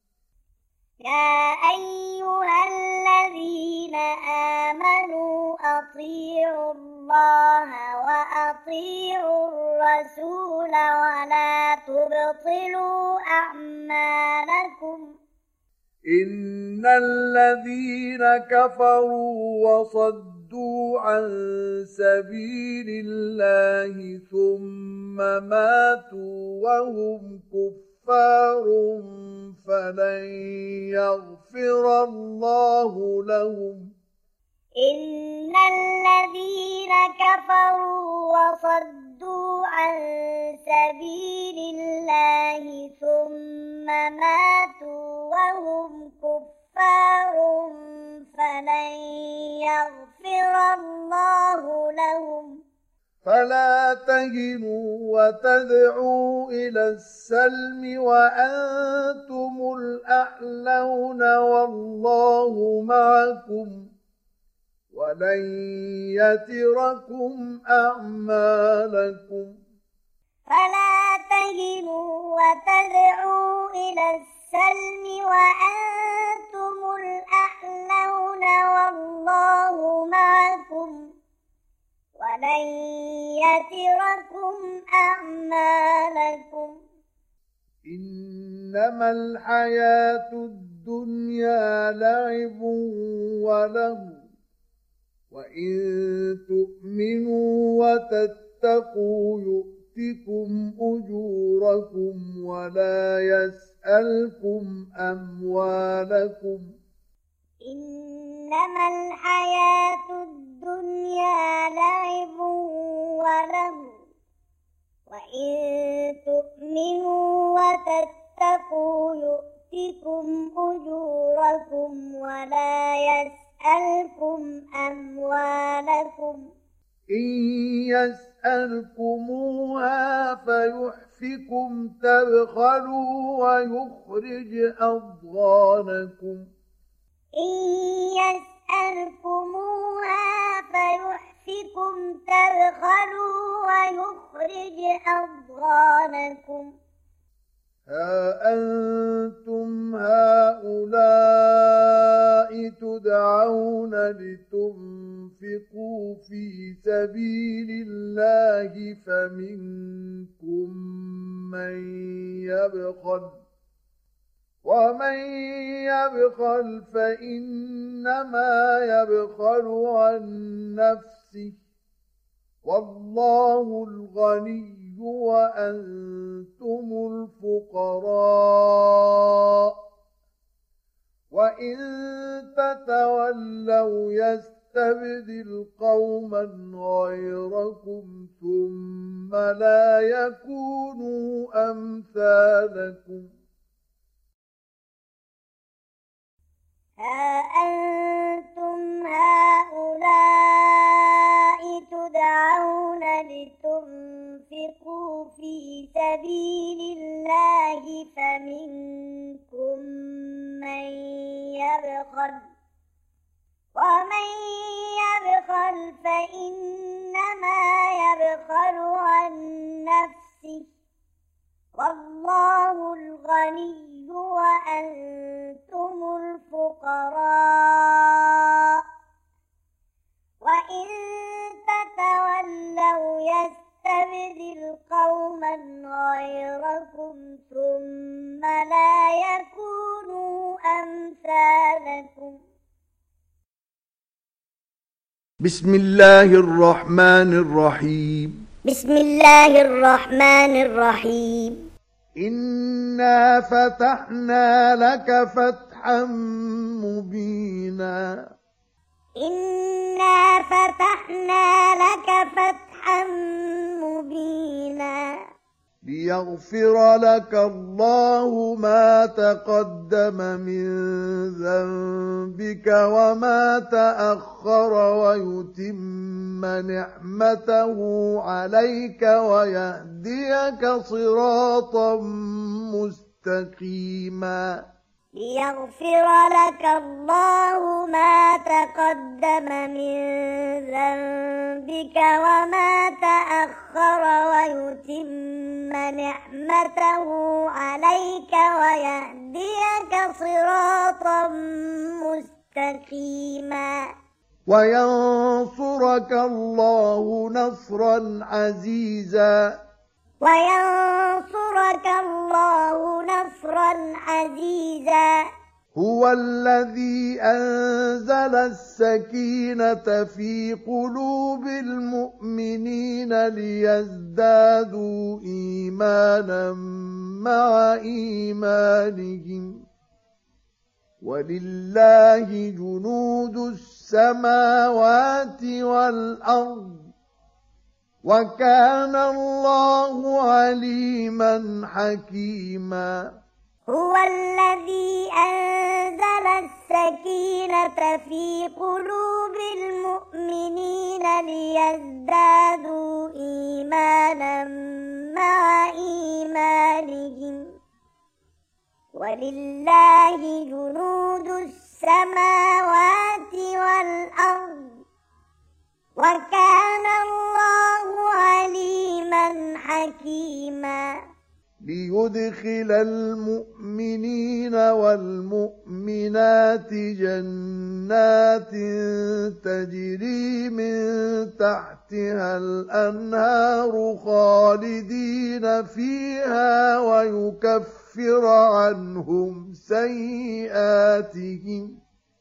يا أيها الذين آمنوا أطيعوا الله وأطيعوا الرسول ولا تبطلوا أعمالكم. إن الذين كفروا وصدوا عن سبيل الله ثم ماتوا وهم كفار فلن يغفر الله لهم. إن الذين كفروا وصدوا عن سبيل الله ثم ماتوا وهم كفار فلن يغفر الله لهم. فلا تهنوا وتدعوا إلى السلم وأنتم الأعلون والله معكم ولن يتركم أعمالكم. فلا تهنوا وتدعوا إلى السلم وأنتم الأعلون والله معكم ولن يتركم أعمالكم. إنما الحياة الدنيا لعب ولهو وإن تؤمنوا وتتقوا يؤتكم أجوركم ولا يسألكم أموالكم. إنما الحياة الدنيا لعب ولهو وإن تؤمنوا وتتقوا يؤتكم أجوركم ولا يسألكم أموالكم. إن يسألكموها فيحفكم تبخلوا ويخرج أضغانكم. إن يسألكموها فيحفكم تبخلوا ويخرج أضغانكم. ها أنتم هؤلاء تدعون لتنفقوا في سبيل الله فمنكم من يبخل ومن يبخل فإنما يبخل عن نفسه والله الغني وأنتم الفقراء وإن تتولوا يستبدل قوما غيركم ثم لا يكونوا أمثالكم. ها أنتم هؤلاء تدعون لتنفقوا في سبيل الله فمنكم من يبخل ومن يبخل فإنما يبخل عن نفسه والله الغني وأنتم الفقراء وإن تتولوا يستبدل قوما غيركم ثم لا يكونوا أمثالكم. بسم الله الرحمن الرحيم. بسم الله الرحمن الرحيم. إنا فتحنا لك فتحا مبينا. إنا فتحنا لك فتحا مبينا ليغفر لك الله ما تقدم من ذنبك وما تأخر ويتم نعمته عليك ويهديك صراطا مستقيما. ليغفر لك الله ما تقدم من ذنبك وما تأخر ويتم نعمته عليك ويهديك صراطا مستقيما. وينصرك الله نصرا عزيزا. وينصرك الله نصرا عزيزا. هو الذي أنزل السكينة في قلوب المؤمنين ليزدادوا إيمانا مع إيمانهم ولله جنود السماوات والأرض وكان الله عليما حكيما. هو الذي أنزل السكينة في قلوب المؤمنين ليزدادوا إيمانا مع إيمانهم ولله جنود السماوات والأرض وكان الله عليما حكيما. ليدخل المؤمنين والمؤمنات جنات تجري من تحتها الأنهار خالدين فيها ويكفر عنهم سيئاتهم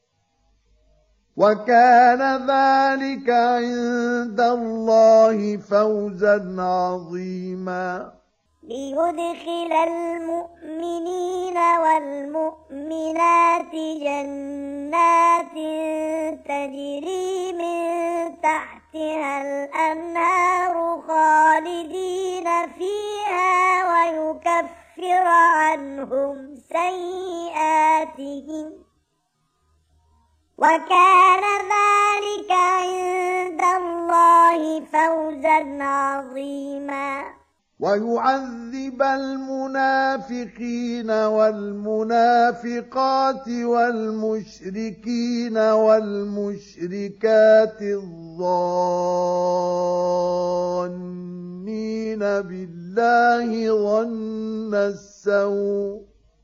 وكان ذلك عند الله فوزا عظيما. ليدخل المؤمنين والمؤمنات جنات تجري من تحتها الأنهار خالدين فيها ويكفر عنهم سيئاتهم وكان ذلك عند الله فوزا عظيما. ويعذب المنافقين والمنافقات والمشركين والمشركات الظانين بالله ظن السوء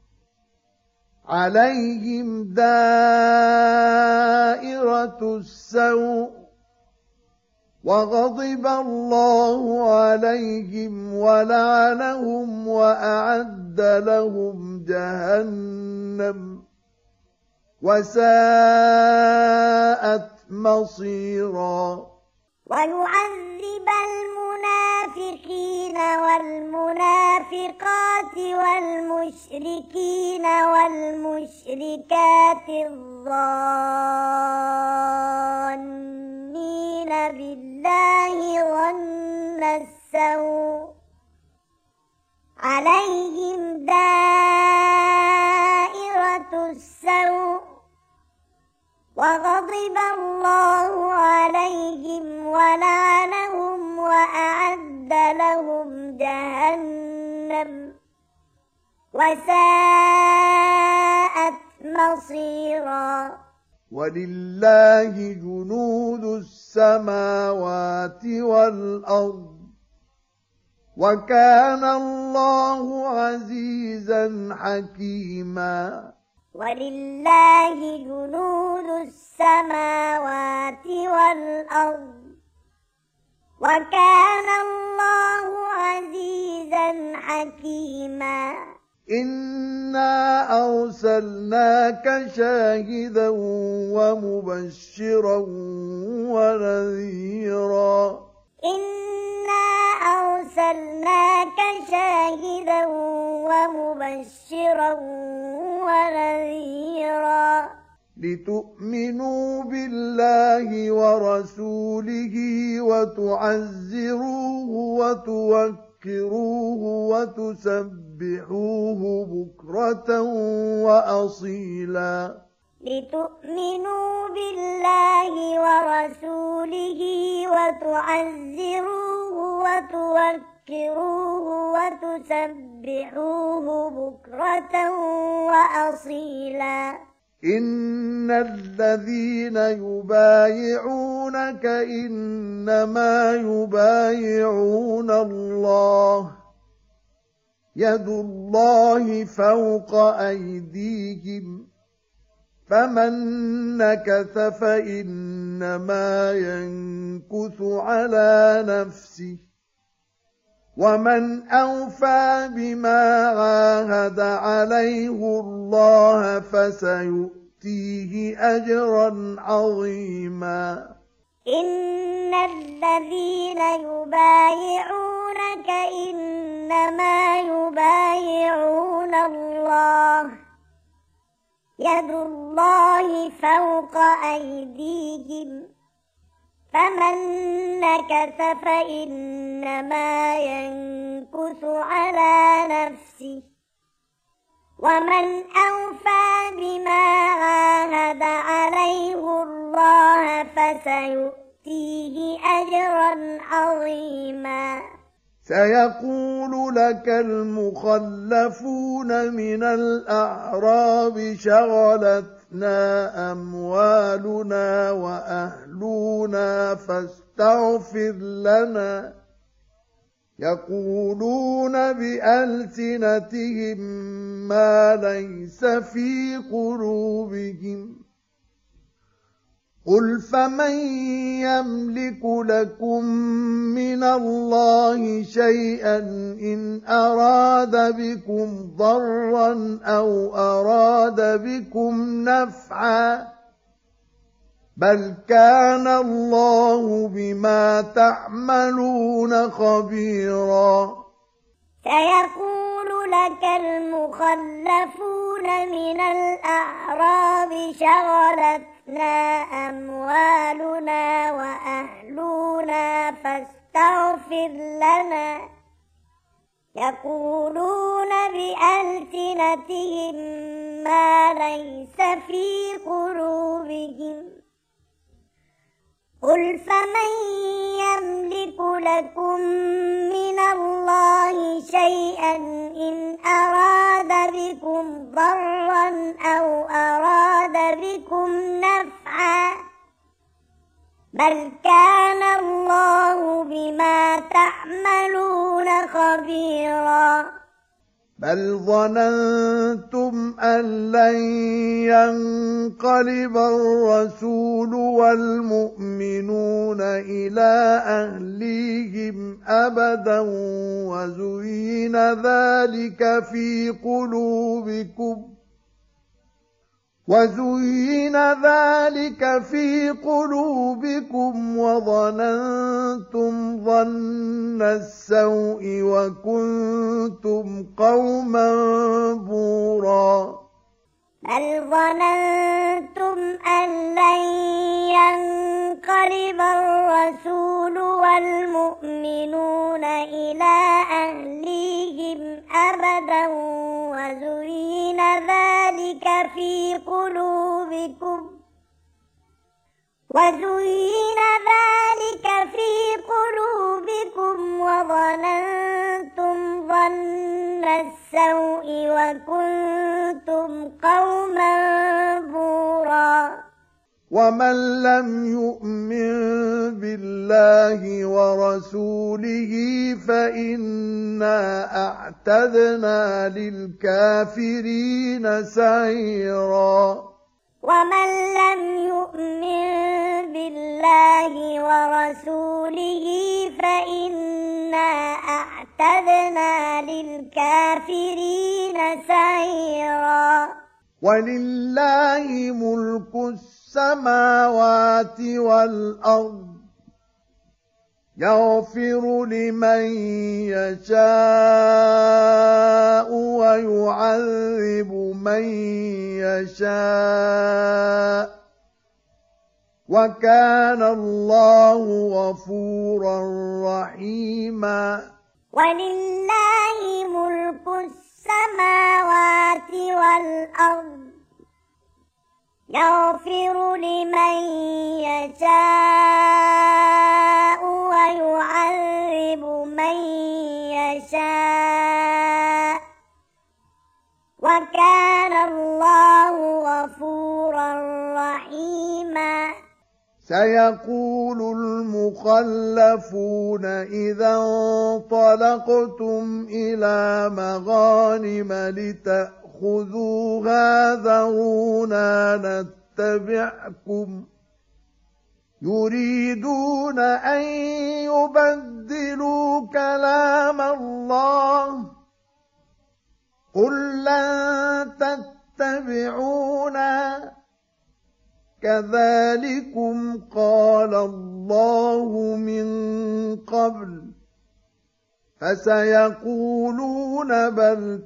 عليهم دائرة السوء وغضب الله عليهم ولعنهم وأعد لهم جهنم وساءت مصيرا. ويعذب المنافقين والمنافقين والمنافقات والمشركين والمشركات الظانين بالله ظن السوء عليهم دائرة السوء وغضب الله عليهم ولعنهم وأعد لهم جهنم وساءت مصيرا. ولله جنود السماوات والأرض وكان الله عزيزا حكيما. ولله جنود السماوات والأرض وكان الله عزيزا حكيما. إنا أرسلناك شاهدا ومبشرا ونذيرا. إنا أرسلناك شاهدا ومبشرا ونذيرا لتؤمنوا بالله ورسوله وتعزروه وتوكروه وتسبحوه بكرة وأصيلا. لتؤمنوا بالله ورسوله وتعزروه وتوكروه وتسبحوه بكرة وأصيلا. إن الذين يبايعونك إنما يبايعون الله يد الله فوق أيديهم فمن نكث فإنما ينكث على نفسه ومن أوفى بما عاهد عليه الله فسيؤتيه أجرا عظيما. إن الذين يبايعونك إنما يبايعون الله يد الله فوق أيديهم فمن نكث فإنما ينكث على نفسه ومن أوفى بما عاهد عليه الله فسيؤتيه أجرا عظيما. سيقول لك المخلفون من الأعراب شغلتنا أموالنا وأهلنا فاستغفر لنا يقولون بألسنتهم ما ليس في قلوبهم قل فمن يملك لكم من الله شيئا إن أراد بكم ضرا أو أراد بكم نفعا بل كان الله بما تعملون خبيرا. سيقول لك المخلفون من الأعراب شغلتنا أموالنا وأهلنا فاستغفر لنا يقولون بألسنتهم ما ليس في قلوبهم قل فمن يملك لكم من الله شيئا إن أراد بكم ضرا أو أراد بكم نفعا بل كان الله بما تعملون خبيرا. بل ظننتم أن لن ينقلب الرسول والمؤمنون إلى أهليهم أبدا وزين ذلك في قلوبكم وزين ذلك في قلوبكم وظننتم ظن السوء وكنتم قوما بورا بل ظننتم أن لن ينقلب الرسول والمؤمنون إلى أهليهم أبدا وزين ذلك في قلوبكم وزين ذلك في قلوبكم وظننتم ظن السوء وكنتم قوما بورا ومن لم يؤمن بالله ورسوله فإنا أعتدنا للكافرين سعيرا ومن لم يؤمن بالله ورسوله فإنا أعتدنا للكافرين سعيرا ولله ملك السماوات والأرض يغفر لمن يشاء ويعذب من يشاء وكان الله غفورا رحيما ولله ملك السماوات والأرض يغفر لمن يشاء ويعذب من يشاء وكان الله غفورا رحيما سيقول المخلفون إذا انطلقتم إلى مغانم لتأخذوها ذرونا نتبعكم يريدون أن يبدلوا كلام الله قل لن تتبعونا كذلكم قال الله من قبل فسيقولون بل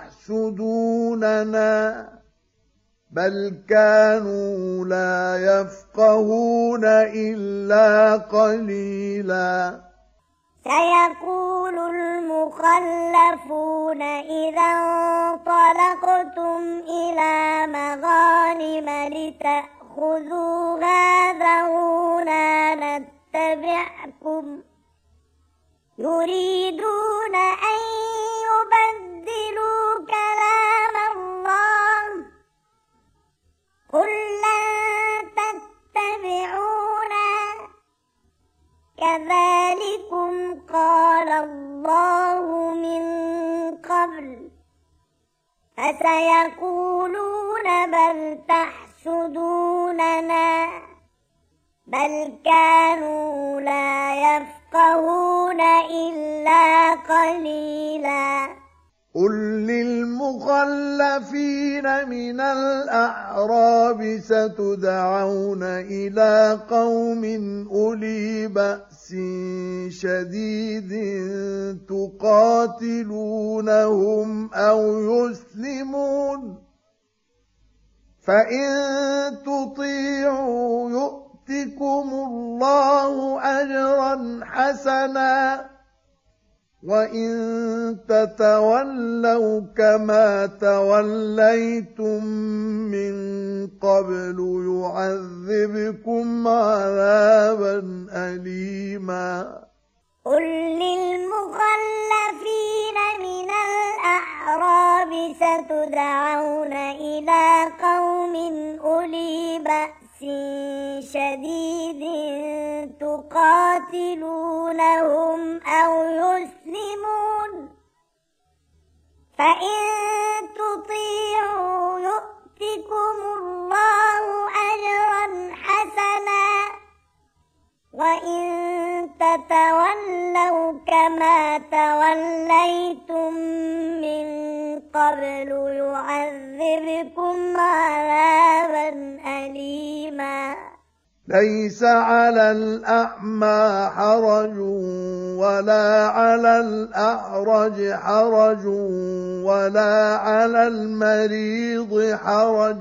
تحسدوننا بل كانوا لا يفقهون إلا قليلا سيقول المخلفون إذا انطلقتم إلى مغانم لتأخذوها ذرونا نتبعكم يريدون أن يبدلوا كلام الله قل لن تتبعونا كذلكم قال الله من قبل فسيقولون بل تحسدوننا بل كانوا لا يفقهون إلا قليلا قل للمخلفين من الأعراب ستدعون إلى قوم أولي بأس شديد تقاتلونهم أو يسلمون فإن تطيعوا يؤتكم الله أجرا حسنا وإن تتولوا كما توليتم من قبل يعذبكم عذابا أليما قل للمخلفين من الأعراب ستدعون إلى قوم أولي بأس شديد تقاتلونهم أو يسلمون فإن تطيعوا يؤتكم الله أجرا حسنا وإن تتولوا كما توليتم من قبل يعذبكم عذابا أليما ليس على الأعمى حرج ولا على الأعرج حرج ولا على المريض حرج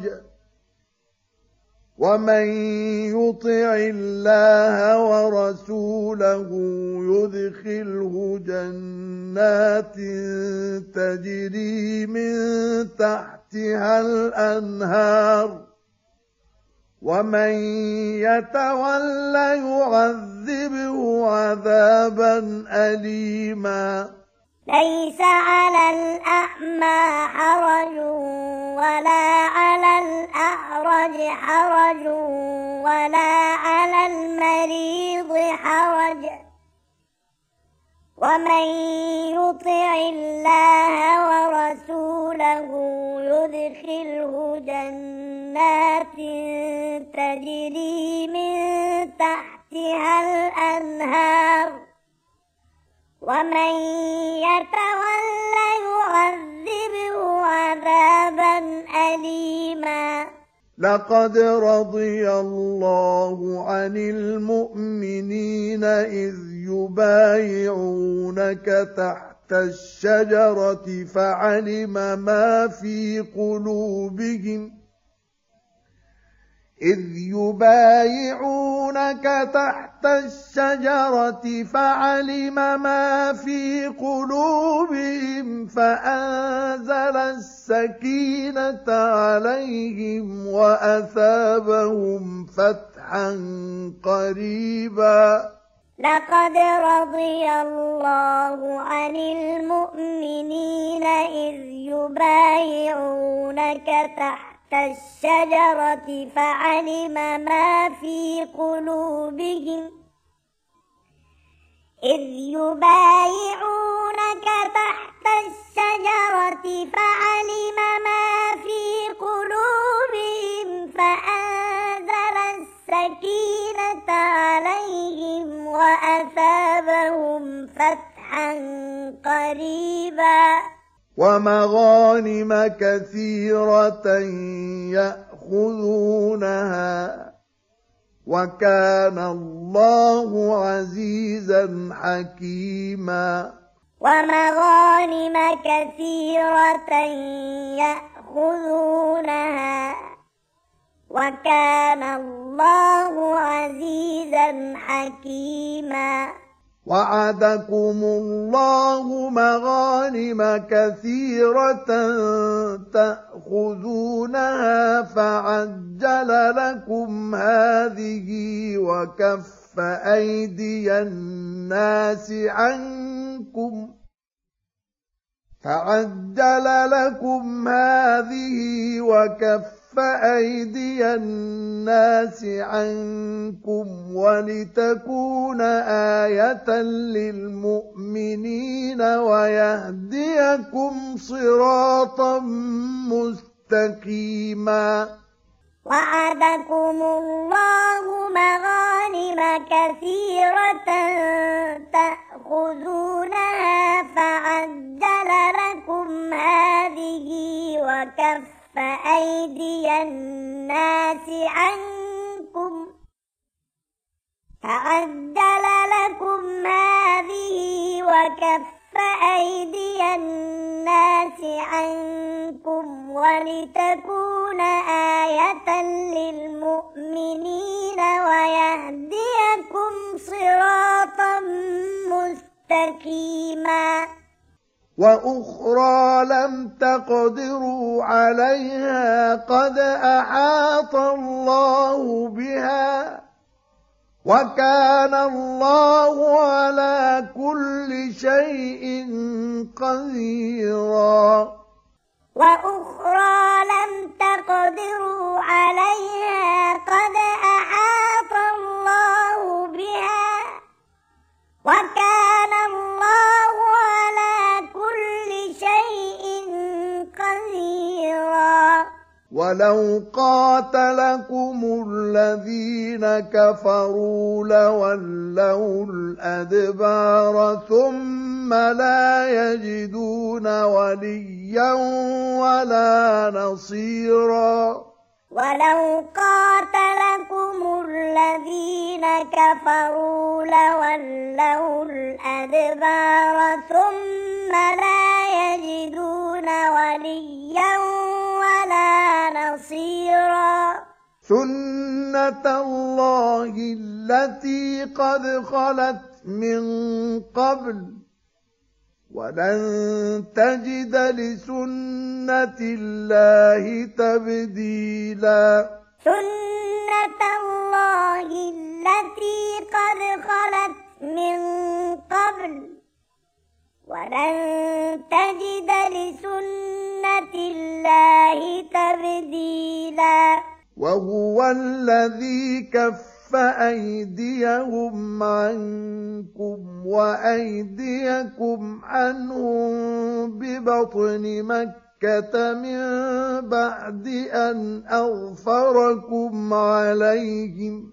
ومن يطع الله ورسوله يدخله جنات تجري من تحتها الأنهار ومن يتول يعذبه عذابا أليما ليس على الأعمى حرج ولا على الأعرج حرج ولا على المريض حرج ومن يطع الله ورسوله يدخله جنات تجري من تحتها الأنهار ومن يتول يعذبه عذابا أليما لقد رضي الله عن المؤمنين إذ يبايعونك تحت الشجرة فعلم ما في قلوبهم إذ يبايعونك تحت الشجرة فعلم ما في قلوبهم فأنزل السكينة عليهم وأثابهم فتحا قريبا لقد رضي الله عن المؤمنين إذ يبايعونك تحت الشجرة فعلم ما في قلوبهم إذ يبايعونك تحت الشجرة فعلم ما في قلوبهم فأنزل السكينة عليهم وأثابهم فتحا قريبا ومغانم كثيرة يأخذونها وكان الله عزيزا حكيما ومغانم كثيرة يأخذونها وكان الله عزيزا حكيما وعدكم الله مغانم كثيرة تأخذونها فعجل لكم هذه وكف أيدي الناس عنكم فعجل لكم هذه وكف فأيدي الناس عنكم ولتكون آية للمؤمنين ويهديكم صراطا مستقيما وعدكم الله مغانم كثيرة تأخذونها فعجل لكم هذه وكف فأيدي الناس عنكم فعجل لكم هذه وكف أيدي الناس عنكم ولتكون آية للمؤمنين ويهديكم صراطا مستقيما وأخرى لم تقدروا عليها قد أحاط الله بها وكان الله على كل شيء قديرا وأخرى لم تقدروا عليها قد أحاط الله بها وكان الله على كل شيء قديرا ولو قاتلكم الذين كفروا لولوا الأدبار ثم لا يجدون وليا ولا نصيرا ولو قاتلكم الذين كفروا لولوا الأدبار ثم لا يجدون وليا ولا نصيرا سنة الله التي قد خلت من قبل ولن تجد لسنة الله تبديلا سنة الله التي قد خلت من قبل ولن تجد لسنة الله تبديلا وهو الذي كف أيديهم عنكم وأيديكم عنهم ببطن مكة من بعد أن أغفركم عليهم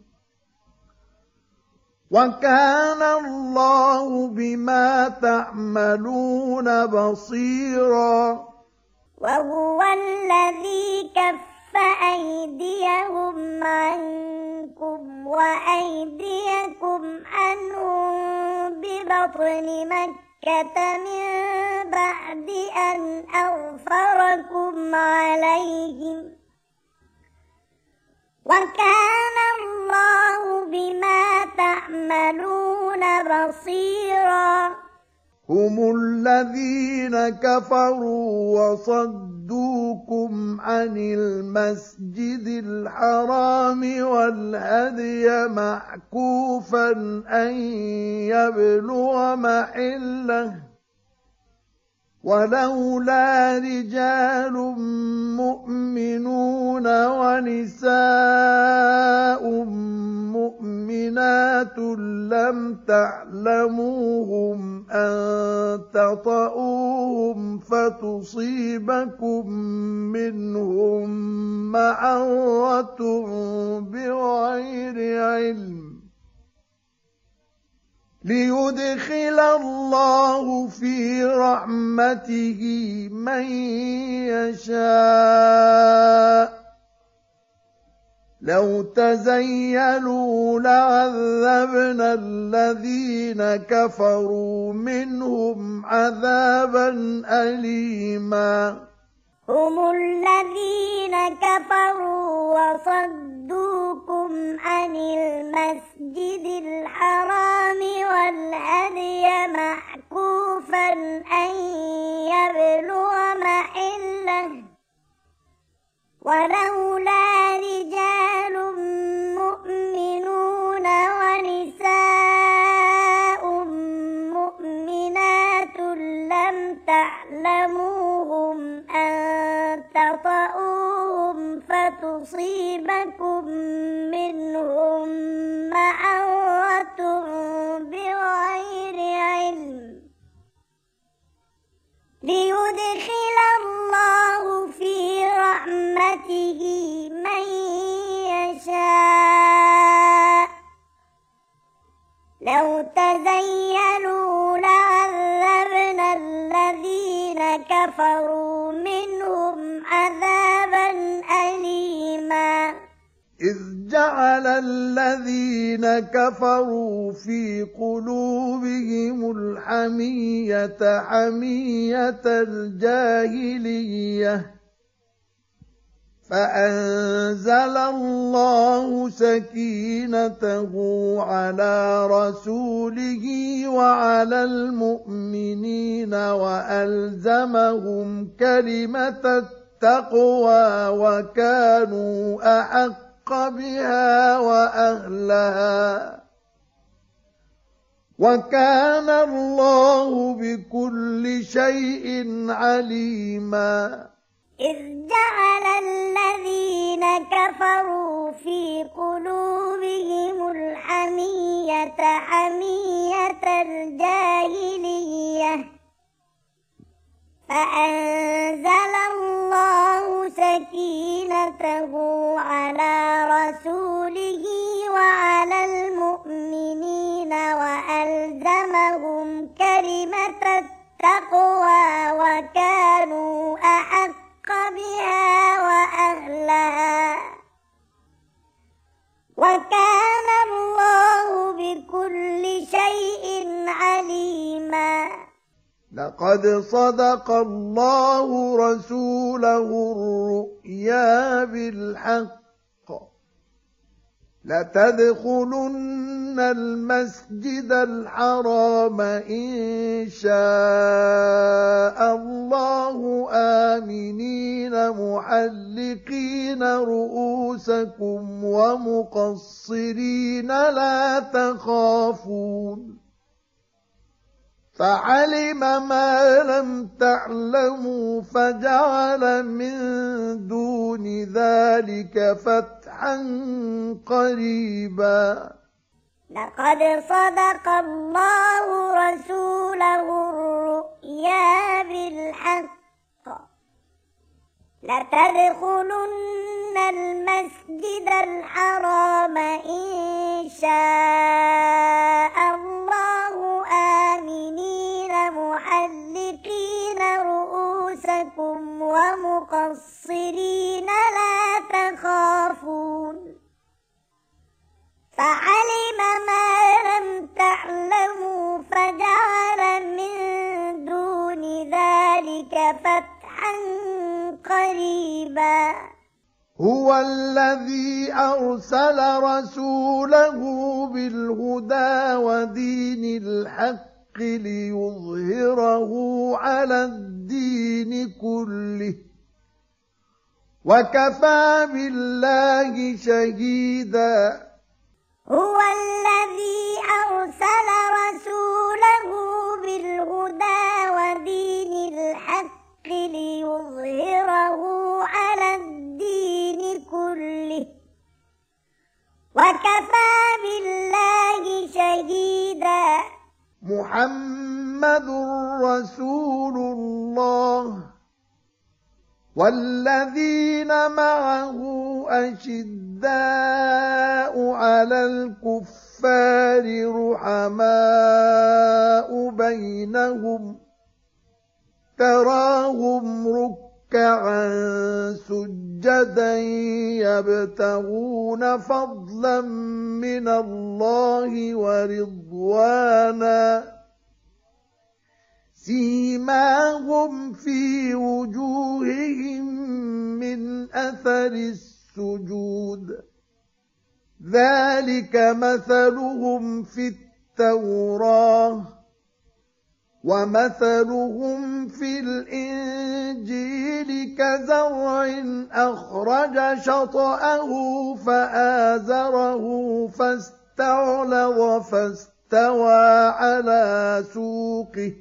وكان الله بما تعملون بصيرا وهو الذي كف أيديهم عنكم وأيديكم عنهم ببطن مكة من بعد أن أغفركم عليهم وكان الله بما تعملون بصيرا هم الذين كفروا وصدوكم عن المسجد الحرام والهدي معكوفا أن يبلغ محله ولولا رجال مؤمنون ونساء مؤمنات لم تعلموهم أن تطؤوهم فتصيبكم منهم معرة بغير علم ليدخل الله في رحمته من يشاء لو تزيلوا لعذبنا الذين كفروا منهم عذابا أليما هم الذين كفروا وصدوكم عن المسجد الحرام والهدي معكوفا أن يبلغ محله ولولا رجال مؤمنون ونساء مؤمنات لم تعلموهم أن تطؤوهم فتصيبكم منهم معرة بغير علم ليدخل الله في رحمته من يشاء لو تزيلوا لعذبنا الذين كفروا منهم عذابا أليما إذ جعل الذين كفروا في قلوبهم الحمية حمية الجاهلية فأنزل الله سكينته على رسوله وعلى المؤمنين وألزمهم كلمة التقوى وكانوا أحق بها وأهلها وكان الله بكل شيء عليما إذ جعل الذين كفروا في قلوبهم الحمية حمية الجاهلية فأنزل الله سكينته على رسوله وعلى المؤمنين وألزمهم كلمة التقوى وكانوا أحق بها وأهلها وكان الله بكل شيء عليما. لقد صدق الله رسوله الرؤيا بالحق لتدخلن المسجد الحرام إن شاء الله آمنين محلقين رؤوسكم ومقصرين لا تخافون فعلم ما لم تعلموا فجعل من دون ذلك فتحا قريبا. لقد صدق الله رسوله الرؤيا بالحق لتدخلن المسجد الحرام إن شاء الله آمنين محلقين رؤوسكم ومقصرين لا تخافون فعلم ما لم تعلموا فجعل من دون ذلك فتحا قريبا. هو الذي أرسل رسوله بالهدى ودين الحق ليظهره على الدين كله وكفى بالله شهيدا. هو الذي أرسل رسوله بالهدى ودين الحق ليظهره على الدين كله وكفى بالله شهيدا. محمد رسول الله والذين معه أشداء على الكفار رحماء بينهم تراهم ركعا سجدا يبتغون فضلا من الله ورضوانا سيماهم في وجوههم من أثر السجود ذلك مثلهم في التوراة ومثلهم في الإنجيل كزرع أخرج شطأه فآزره فاستغلظ فاستوى على سوقه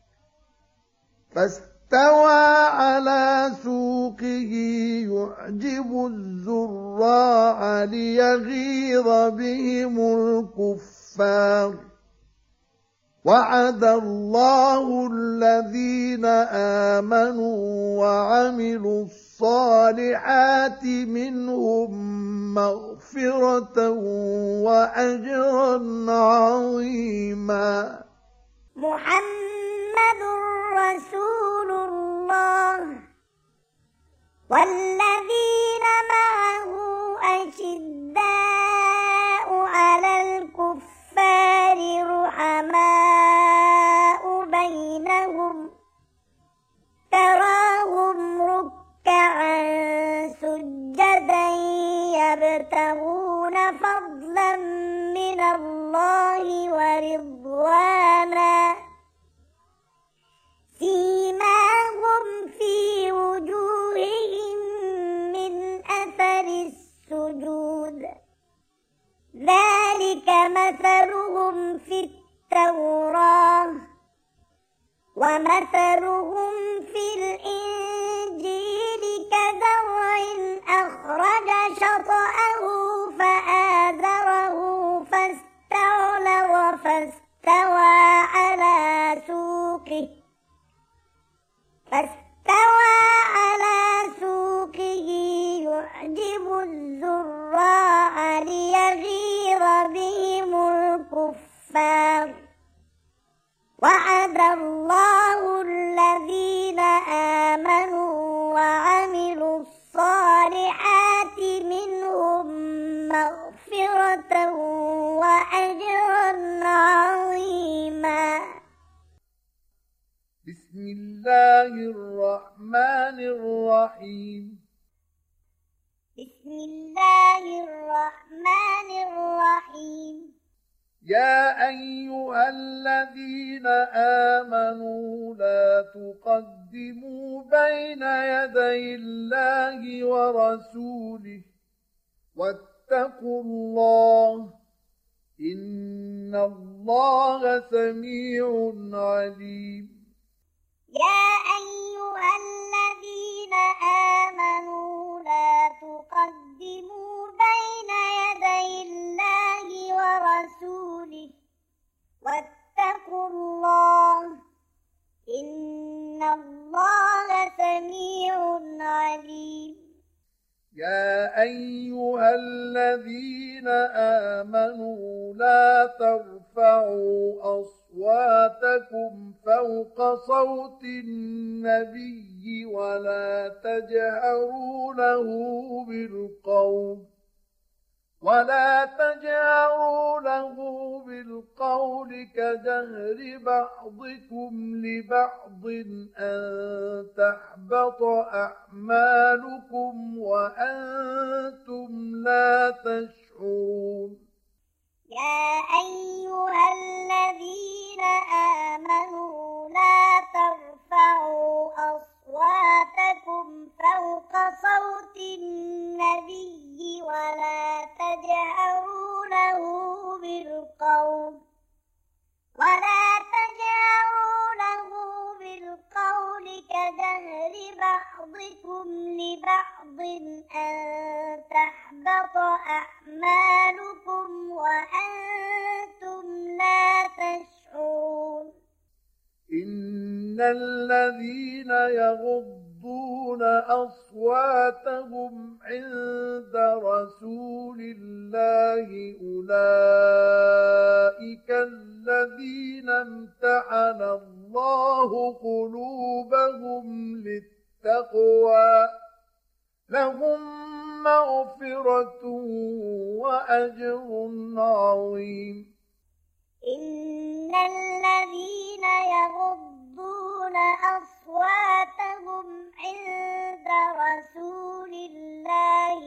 فاستوى على سوقه يعجب الزراع ليغيظ بهم الكفار وعد الله الذين آمنوا وعملوا الصالحات منهم مغفرة وأجرا عظيما. محمد رسول الله والذين معه أشداء على الكفار رحماء بينهم تراهم ركعا سجدا يبتغون فضلا من الله ورضوانا سيماهم في وجوههم من أثر السجود ذلك مثلهم في التوراة ومثلهم في الإنجيل كزرع أخرج شطأه فآزره فاستغلظ فاستوى على سوقه بسم الله الرحمن الرحيم بسم الله الرحمن الرحيم يا أيها الذين آمنوا لا تقدموا بين يدي الله ورسوله واتقوا الله إن الله سميع عليم يا أيها الذين آمنوا لا تقدموا بين يدي الله ورسوله واتقوا الله إن الله سميع عليم يا أيها الذين آمنوا لا ترفعوا أصواتكم فوق صوت النبي ولا تجهروا له بالقول ولا تجهروا له بالقول كجهر بعضكم لبعض أن تحبط أعمالكم وأنتم لا تشعرون يا أيها الذين آمنوا لا ترفعوا أصواتكم فوق صوت النبي ولا تجهروا له بالقول ولا تجهروا له بالقول كجهر بعضكم لبعض أن تحبط أعمالكم وأنتم لا تشعرون إن الذين يغضون أصواتهم عند رسول الله أولئك الذين امتحن الله قلوبهم للتقوى لهم مغفرة وأجر عظيم إن الذين يغضون أصواتهم عند رسول الله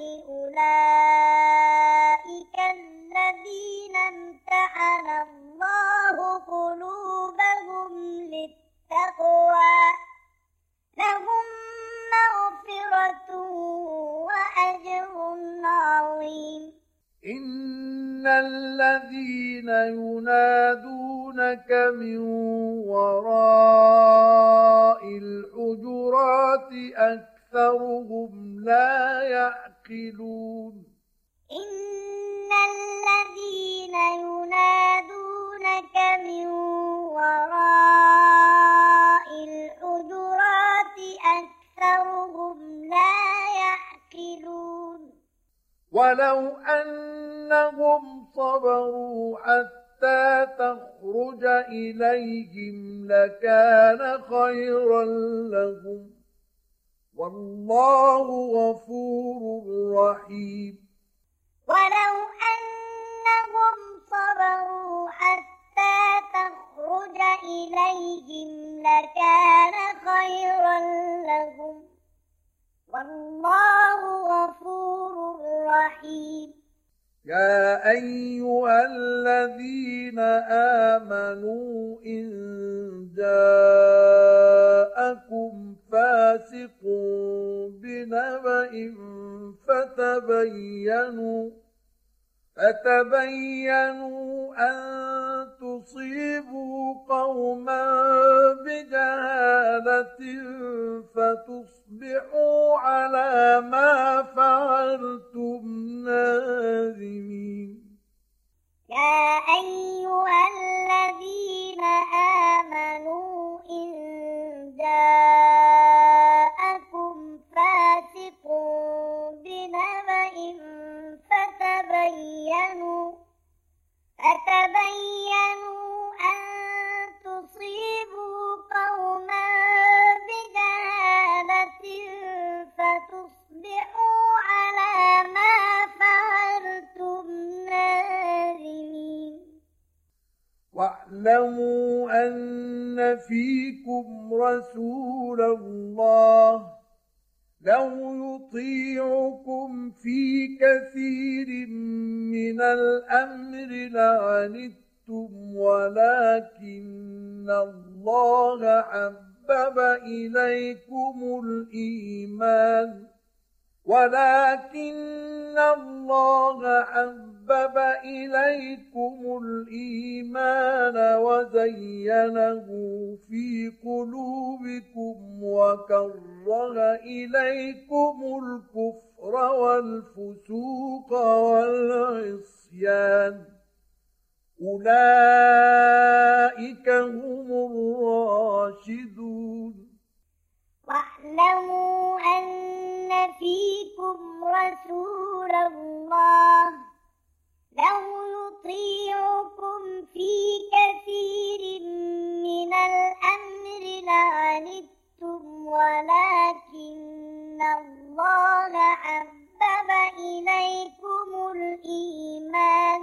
أولئك الذين امتحن الله قلوبهم للتقوى لهم مغفرة وأجر عظيم إن الذين ينادونك من وراء الحجرات أكثرهم لا يعقلون إن الذين ينادونك من وراء الحجرات أكثرهم لا يعقلون ولو أنهم صبروا حتى تخرج إليهم لكان خيرا لهم والله غفور رحيم ولو أنهم صبروا حتى تخرج إليهم لكان خيرا لهم والله غفور رحيم يا أيها الذين آمنوا إن جاءكم فاسق بنبأ فتبينوا فتبينوا أن تصيبوا قوما بجهالة فتصبحوا على ما فعلتم نادمين يا أيها الذين آمنوا إن جاءكم فاسق بنبأ فتبينوا فتبينوا واعلموا أن فيكم رسول الله لو يطيعكم في كثير من الأمر لعنتم ولكن الله حبب إليكم الإيمان ولكن الله حبب إليكم الإيمان وزينه في قلوبكم وكره إليكم الكفر والفسوق والعصيان أولئك هم الراشدون. واعلموا أن فيكم رسول الله لو يطيعكم في كثير من الأمر لعنتم ولكن الله حبب إليكم الإيمان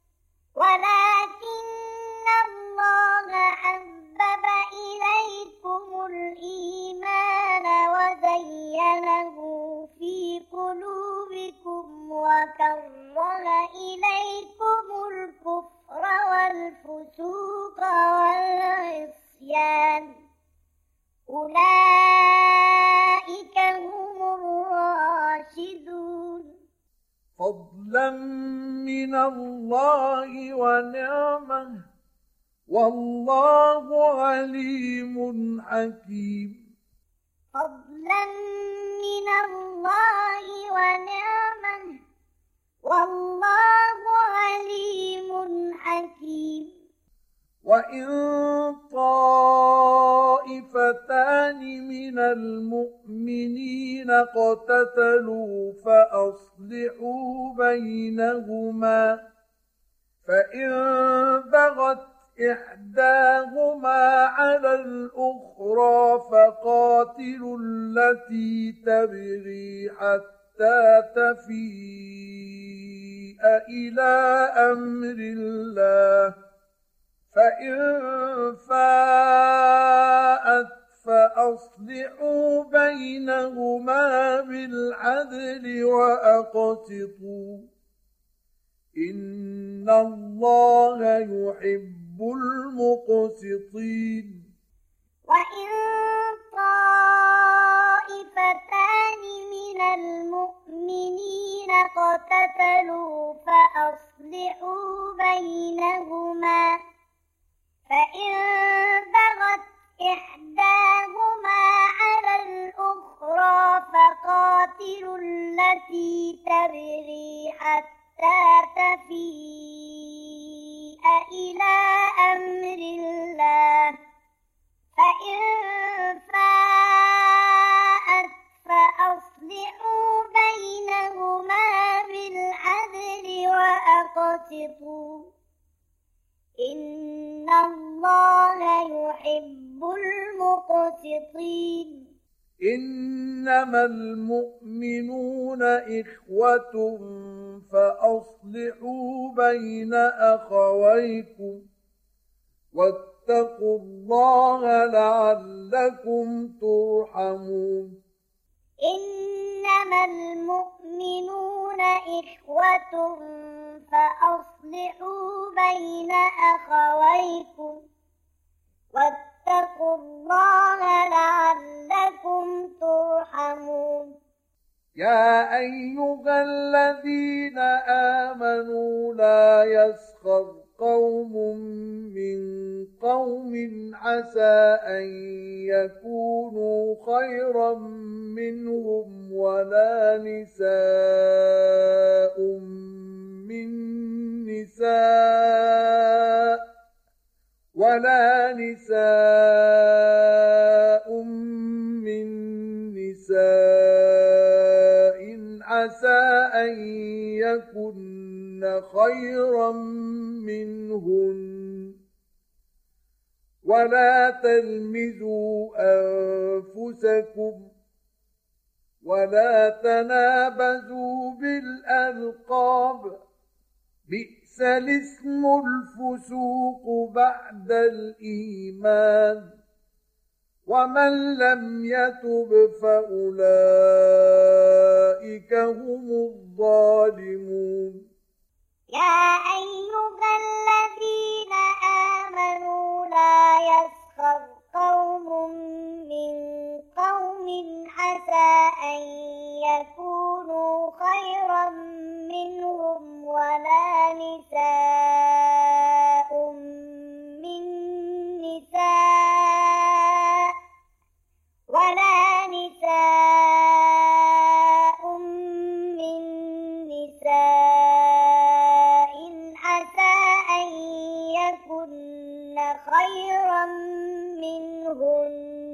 ولكن الله حبب إليكم الإيمان وزينه في قلوبكم وكره إليكم الكفر والفسوق والعصيان أولئك هم الراشدون. فضلا من الله ونعمه والله عليم حكيم. فضلا من الله ونعمه والله عليم حكيم. وإن طائفتان من المؤمنين اقتتلوا فأصلحوا بينهما فإن بغت إحداهما على الأخرى فقاتلوا التي تبغي حتى تفيء إلى أمر الله فإن فاءت فأصلحوا بينهما بالعدل وأقسطوا إن الله يحب المقسطين. وإن طائفتان من المؤمنين اقتتلوا فأصلحوا بينهما فإن بغت إحداهما على الأخرى فقاتلوا التي تبغي حتى تفيء إلى أمر الله فإن فاءت فأصلحوا بينهما بالعدل وأقسطوا إن الله يحب المقسطين. إنما المؤمنون إخوة فأصلحوا بين أخويكم واتقوا الله لعلكم ترحمون. إنما المؤمنون إخوة فأصلحوا بين أخويكم واتقوا الله لعلكم ترحمون. يا أيها الذين آمنوا لا يسخر قوم من قوم عسى أن يكونوا خيرا منهم ولا نساء من نساء ولا نساء من نساء عسى أن يكن خيرا منهن ولا تلمزوا أنفسكم ولا تنابزوا بالألقاب بئس بئس الاسم الفسوق بعد الإيمان ومن لم يتب فأولئك هم الظالمون يا أيها الذين آمنوا لا يسخر قوم من قوم عسى أن يكونوا خيرا منهم ولا نساء من نساء ولا نساء من نساء عسى أن يكن خيرا منهن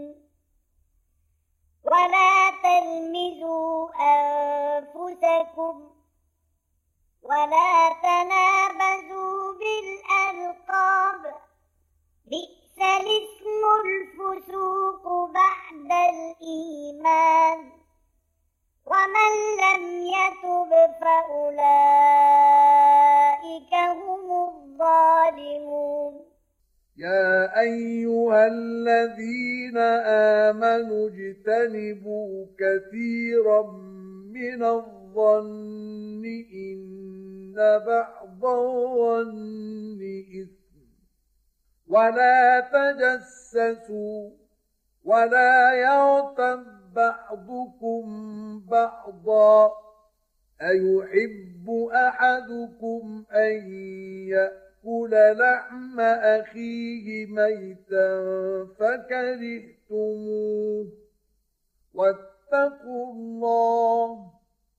ولا تلمزوا أنفسكم ولا تنابزوا بالألقاب بئس الاسم الفسوق بعد الإيمان ومن لم يتب فأولئك هم الظالمون يا أيها الذين آمنوا اجتنبوا كثيرا من الظن إن بعض الظن إثم ولا تجسسوا ولا يغتب بعضكم بعضا أيحب أحدكم أن يأكل لحم أخيه ميتا فكرهتموه واتقوا الله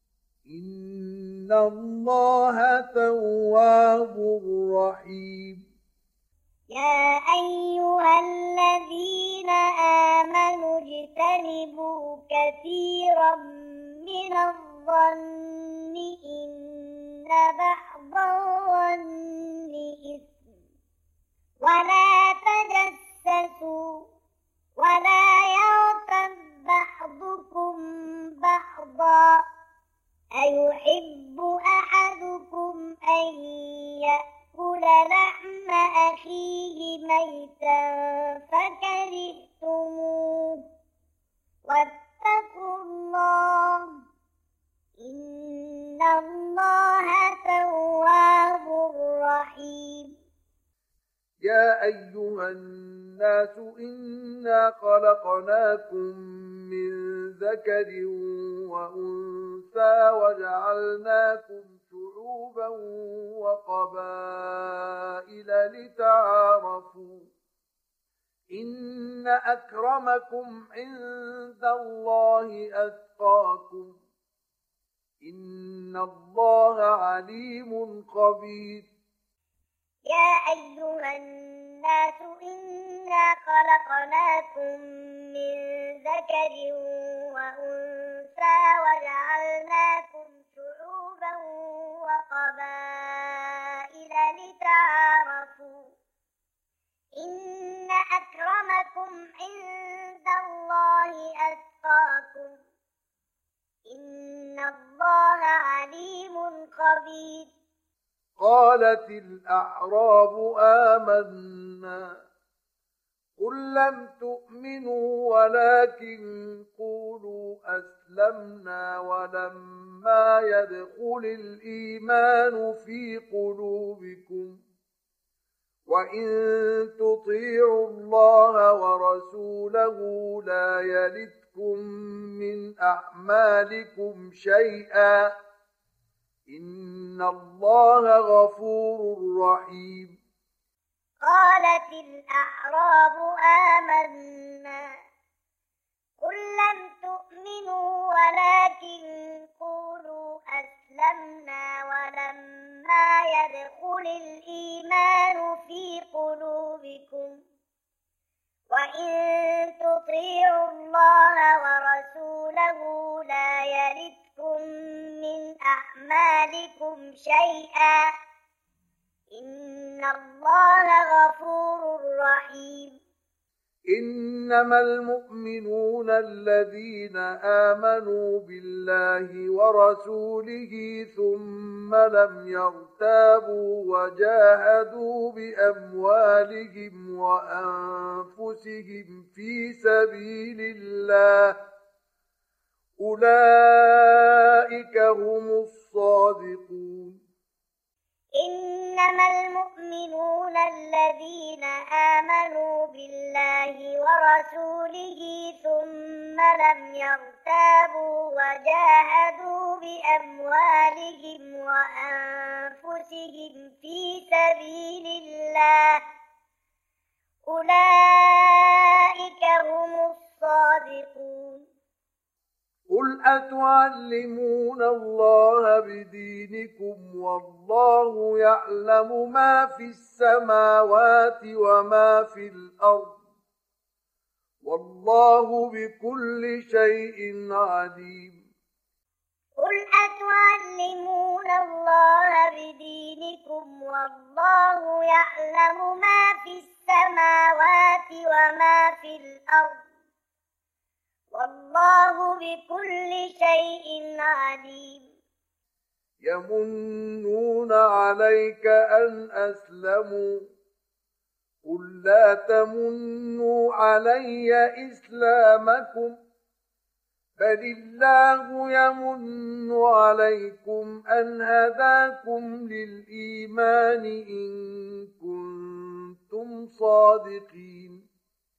إن الله تواب رحيم يا أيها الذين آمنوا اجتنبوا كثيرا من الظن إن بعض الظن إثم ولا تجسسوا ولا يغتب بعضكم بعضا أيحب أحدكم أن يأكل لحم أخيه ميتا فكرهتموه واتقوا الله إن الله تواب رحيم يا أيها الناس إنا خلقناكم من ذكر وأنثى وجعلناكم شعوبا وقبائل لتعارفوا إن أكرمكم عند الله أتقاكم إن الله عليم خبير يا أيها الناس إنا خلقناكم من ذكر وأنثى وجعلناكم شعوبا وقبائل لتعارفوا إن أكرمكم عند الله أتقاكم إن الله عليم خبير قالت الأعراب آمنا قل لم تؤمنوا ولكن قولوا أسلمنا ولما يدخل الإيمان في قلوبكم وإن تطيعوا الله ورسوله لا يلتكم من أعمالكم شيئا إن الله غفور رحيم قالت الأعراب آمنا قل لم تؤمنوا ولكن قولوا أسلمنا ولما يدخل الإيمان في قلوبكم وإن تطيعوا الله ورسوله لا يلتكم من أعمالكم شيئا إن الله غفور رحيم إنما المؤمنون الذين آمنوا بالله ورسوله ثم لم يرتابوا وجاهدوا بأموالهم وأنفسهم في سبيل الله أولئك هم الصادقون. إنما المؤمنون الذين آمنوا بالله ورسوله ثم لم يرتابوا وجاهدوا بأموالهم وأنفسهم في سبيل الله أولئك هم الصادقون. قل أتعلمون الله بدينكم والله يعلم ما في السماوات وما في الأرض والله بكل شيء عليم. قل أتعلمون الله بدينكم والله يعلم ما في السماوات وما في الأرض والله بكل شيء عليم. يمنون عليك أن أسلموا قل لا تمنوا علي إسلامكم بل الله يمن عليكم أن هداكم للإيمان إن كنتم صادقين.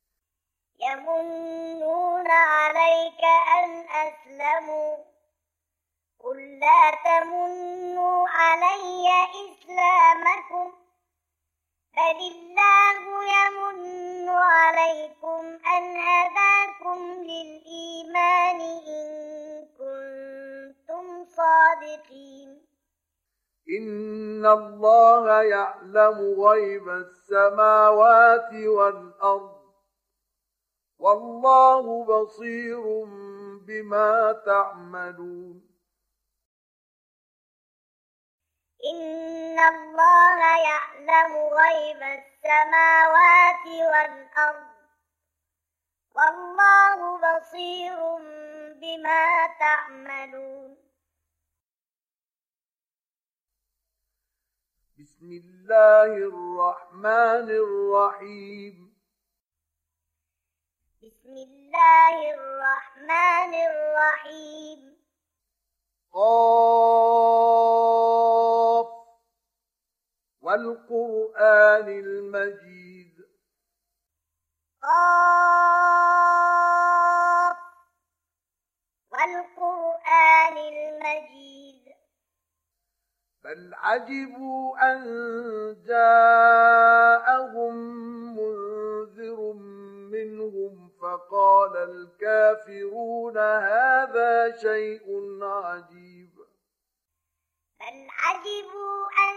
يمنون عليك أن أسلموا قل لا تمنوا علي إسلامكم بل الله يمن عليكم أن هداكم للإيمان إن كنتم صادقين. إن الله يعلم غيب السماوات والأرض والله بصير بما تعملون. إن الله يعلم غيب السماوات والأرض والله بصير بما تعملون. بسم الله الرحمن الرحيم. بسم الله الرحمن الرحيم. قاف والقرآن المجيد. قاف والقرآن المجيد. بل عجبوا أن جاءهم منذر منهم فقال الكافرون هذا شيء عجيب. بل عجبوا أن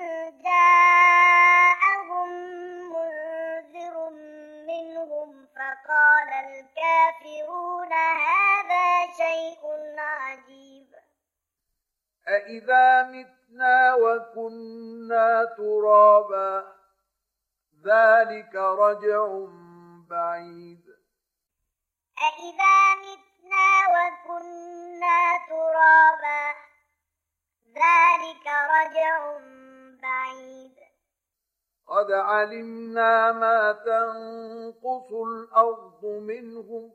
جاءهم منذر منهم فقال الكافرون هذا شيء عجيب. أإذا متنا وكنا ترابا ذلك رجع بعيد. أإذا متنا وكنا ترابا ذلك رجع بعيد. قد علمنا ما تنقص الأرض منهم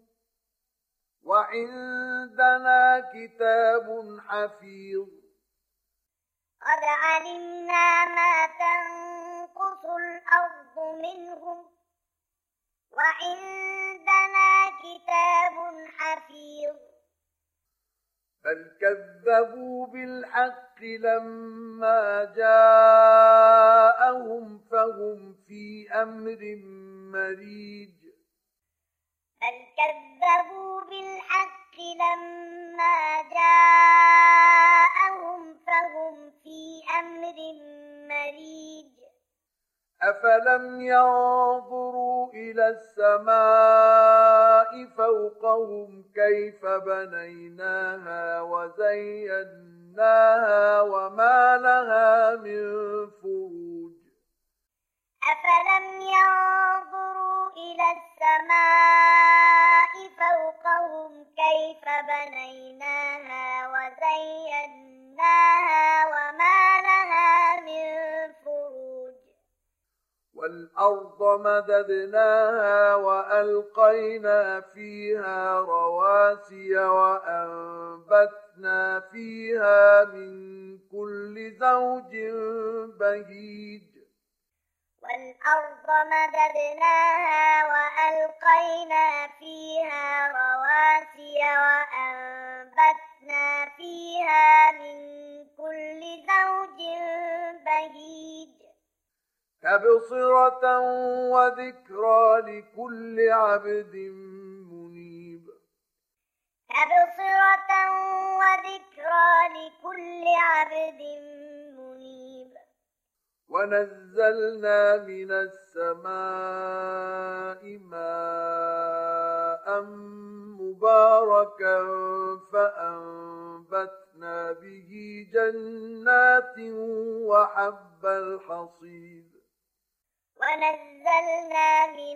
وعندنا كتاب حفيظ. قد علمنا ما تنقص الأرض منهم وعندنا كتاب حفيظ. بل كذبوا بالحق لما جاءهم فهم في أمر مريج. بل كذبوا بالحق لما جاءهم فهم في أمر مريج. أفلم ينظروا إلى السماء فوقهم كيف بنيناها وزيناها وما لها من فروج. أفلم ينظروا إلى السماء مددناها وألقينا فيها رواسي وأنبتنا فيها من كل زوج بهيج والأرض مددناها وألقينا فيها رواسي وأنبتنا فيها من كل زوج بهيج تبصرة وذكرى لكل عبد منيب تبصرة وذكرى لكل عبد منيب ونزلنا من السماء ماء مباركا فأنبتنا به جنات وحب الحصيد ونزلنا من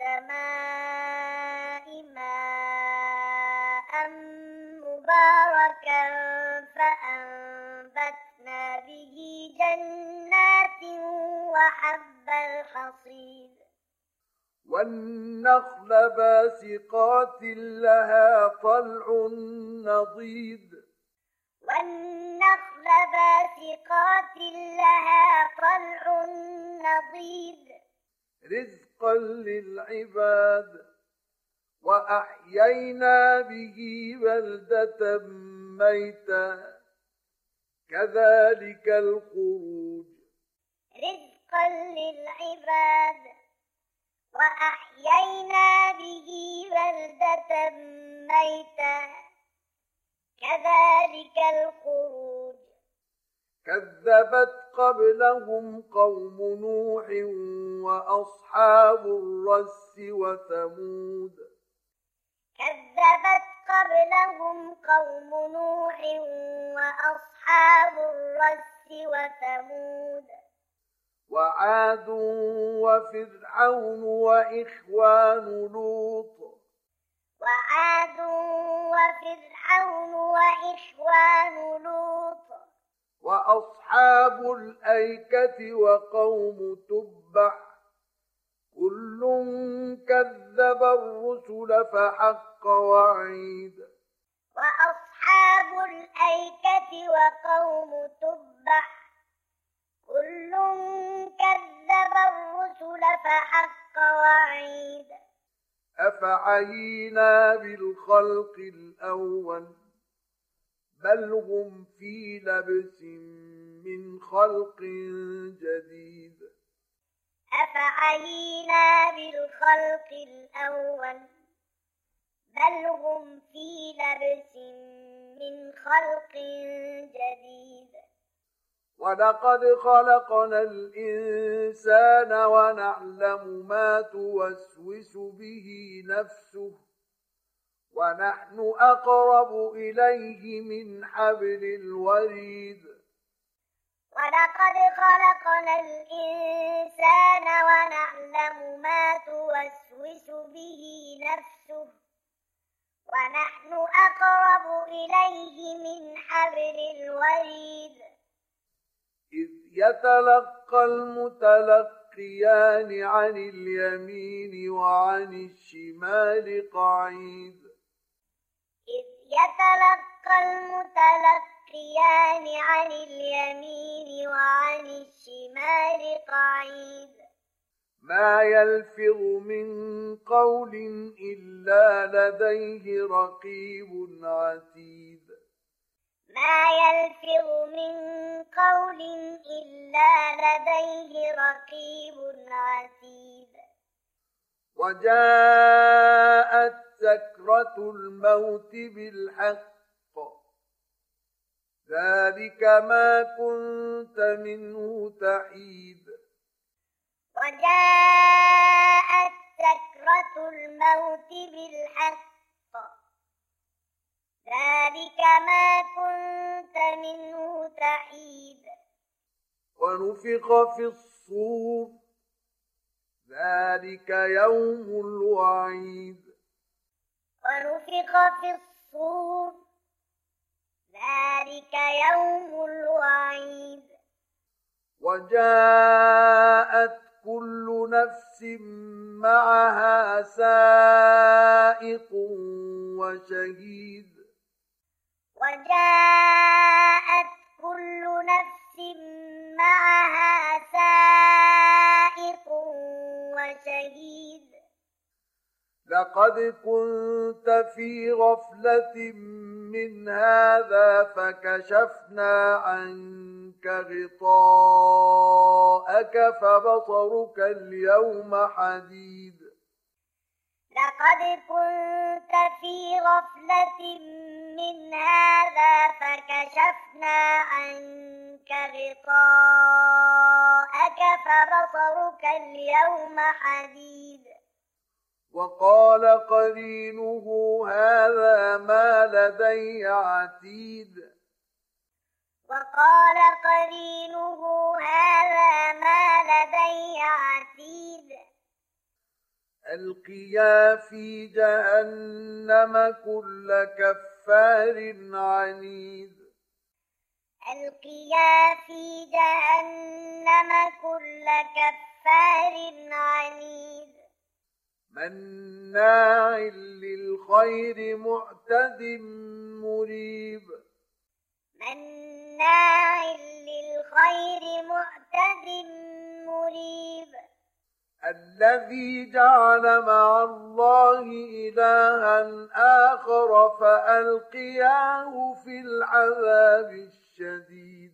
السماء ماء مباركا فأنبتنا به جنات وحب الحصيد والنخل باسقات لها طلع نضيد والنخل باسقات لها طلع نضيد رزقا للعباد وأحيينا به بلدة ميتا كذلك الخروج رزقا للعباد وأحيينا به بلدة ميتا كذلك الخروج كذبت قبلهم قوم نوح وأصحاب الرس وثمود كذبت قبلهم قوم نوح وأصحاب الرس وثمود وعاد وفرعون وإخوان لوط وعاد وفرعون وإخوان لوط وأصحاب الأيكة وقوم تبع كل كذب الرسل فحق وعيد وأصحاب الأيكة وقوم تبع كل كذب الرسل فحق وعيد أفعينا بالخلق الأول بل هم في لبس من خلق جديد أفعينا بالخلق الأول بل هم في لبس من خلق جديد ولقد خلقنا الإنسان ونعلم ما توسوس به نفسه ونحن أقرب إليه من حبل الوريد ولقد خلقنا الإنسان ونعلم ما توسوس به نفسه ونحن أقرب إليه من حبل الوريد إذ يتلقى المتلقيان عن اليمين وعن الشمال قعيد إذ يتلقى المتلقيان عن اليمين وعن الشمال قعيد ما يلفظ من قول إلا لديه رقيب عتيد ما يلفظ من قول إلا لديه رقيب عتيد وجاءت سكرة الموت بالحق ذلك ما كنت منه تحيد وجاءت سكرة الموت بالحق ذلك ما كنت منه تحيد ونفخ في الصور ذلك يوم الوعيد ونفخ في الصور ذلك يوم الوعيد وجاءت كل نفس معها سائق وشهيد وجاءت كل نفس معها سائق وشهيد لقد كنت في غفلة من هذا فكشفنا عنك غطاءك فبصرك اليوم حديد لقد كنت في غفلة من هذا فكشفنا عنك غطاءك فبصرك اليوم حديد وقال قرينه هذا ما لدي عتيد وقال قرينه هذا ما لدي عتيد ألقيا في جهنم كل كفار عنيد ألقيا في جهنم كل كفار عنيد مناع للخير معتد مريب مناع للخير معتد مريب الذي جعل مع الله إلها آخر فألقياه في العذاب الشديد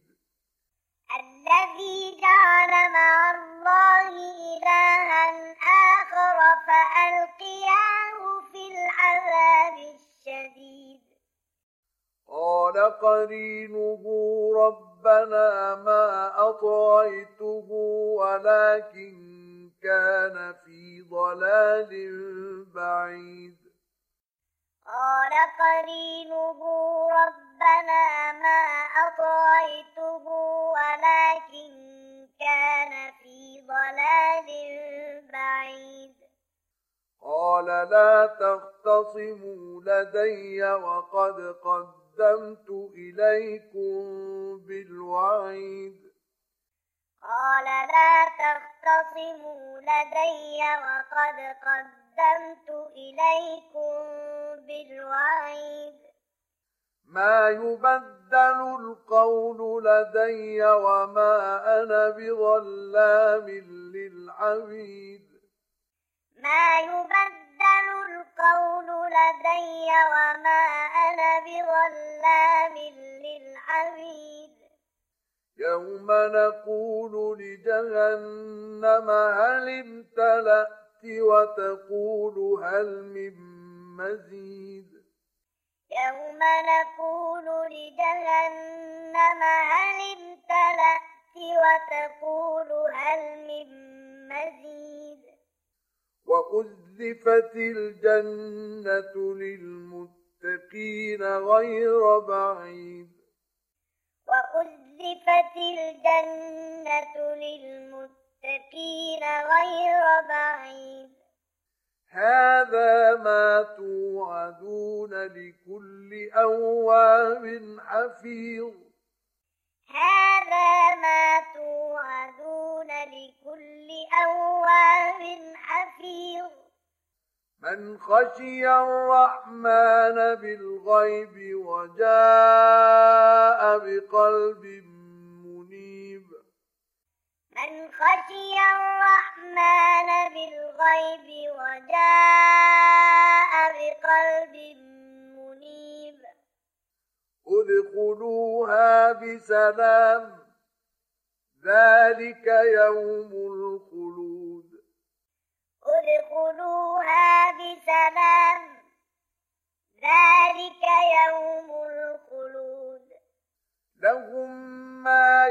الذي جعل مع الله إلها آخر فألقياه في العذاب الشديد قال قرينه ربنا ما أطغيته ولكن كان في ضلال بعيد قال قرينه ربنا ما أطغيته ولكن كان في ضلال بعيد قال لا تختصموا لدي وقد قدمت إليكم بالوعيد قال لا تختصموا لدي وقد قدمت إليكم بالوعيد ما يبدل القول لدي وما أنا بظلام للعبيد ما يبدل القول لدي وما أنا بظلام للعبيد يوم نقول لجهنم هل امتلأت وتقول هل من مزيد يوم نقول لجهنم هل امتلأت وتقول هل من مزيد وأزلفت الجنة للمتقين غير بعيد وأزلفت الجنة للمتقين غير بعيد هذا ما توعدون لكل أواب حفيظ هذا ما توعدون لكل أواب حفيظ من خشي الرحمن بالغيب وجاء بقلب منيب من خشي الرحمن بالغيب وجاء بقلب منيب ادخلوها بسلام ذلك يوم الخلود ادخلوها بسلام ذلك يوم الخلود لهم ما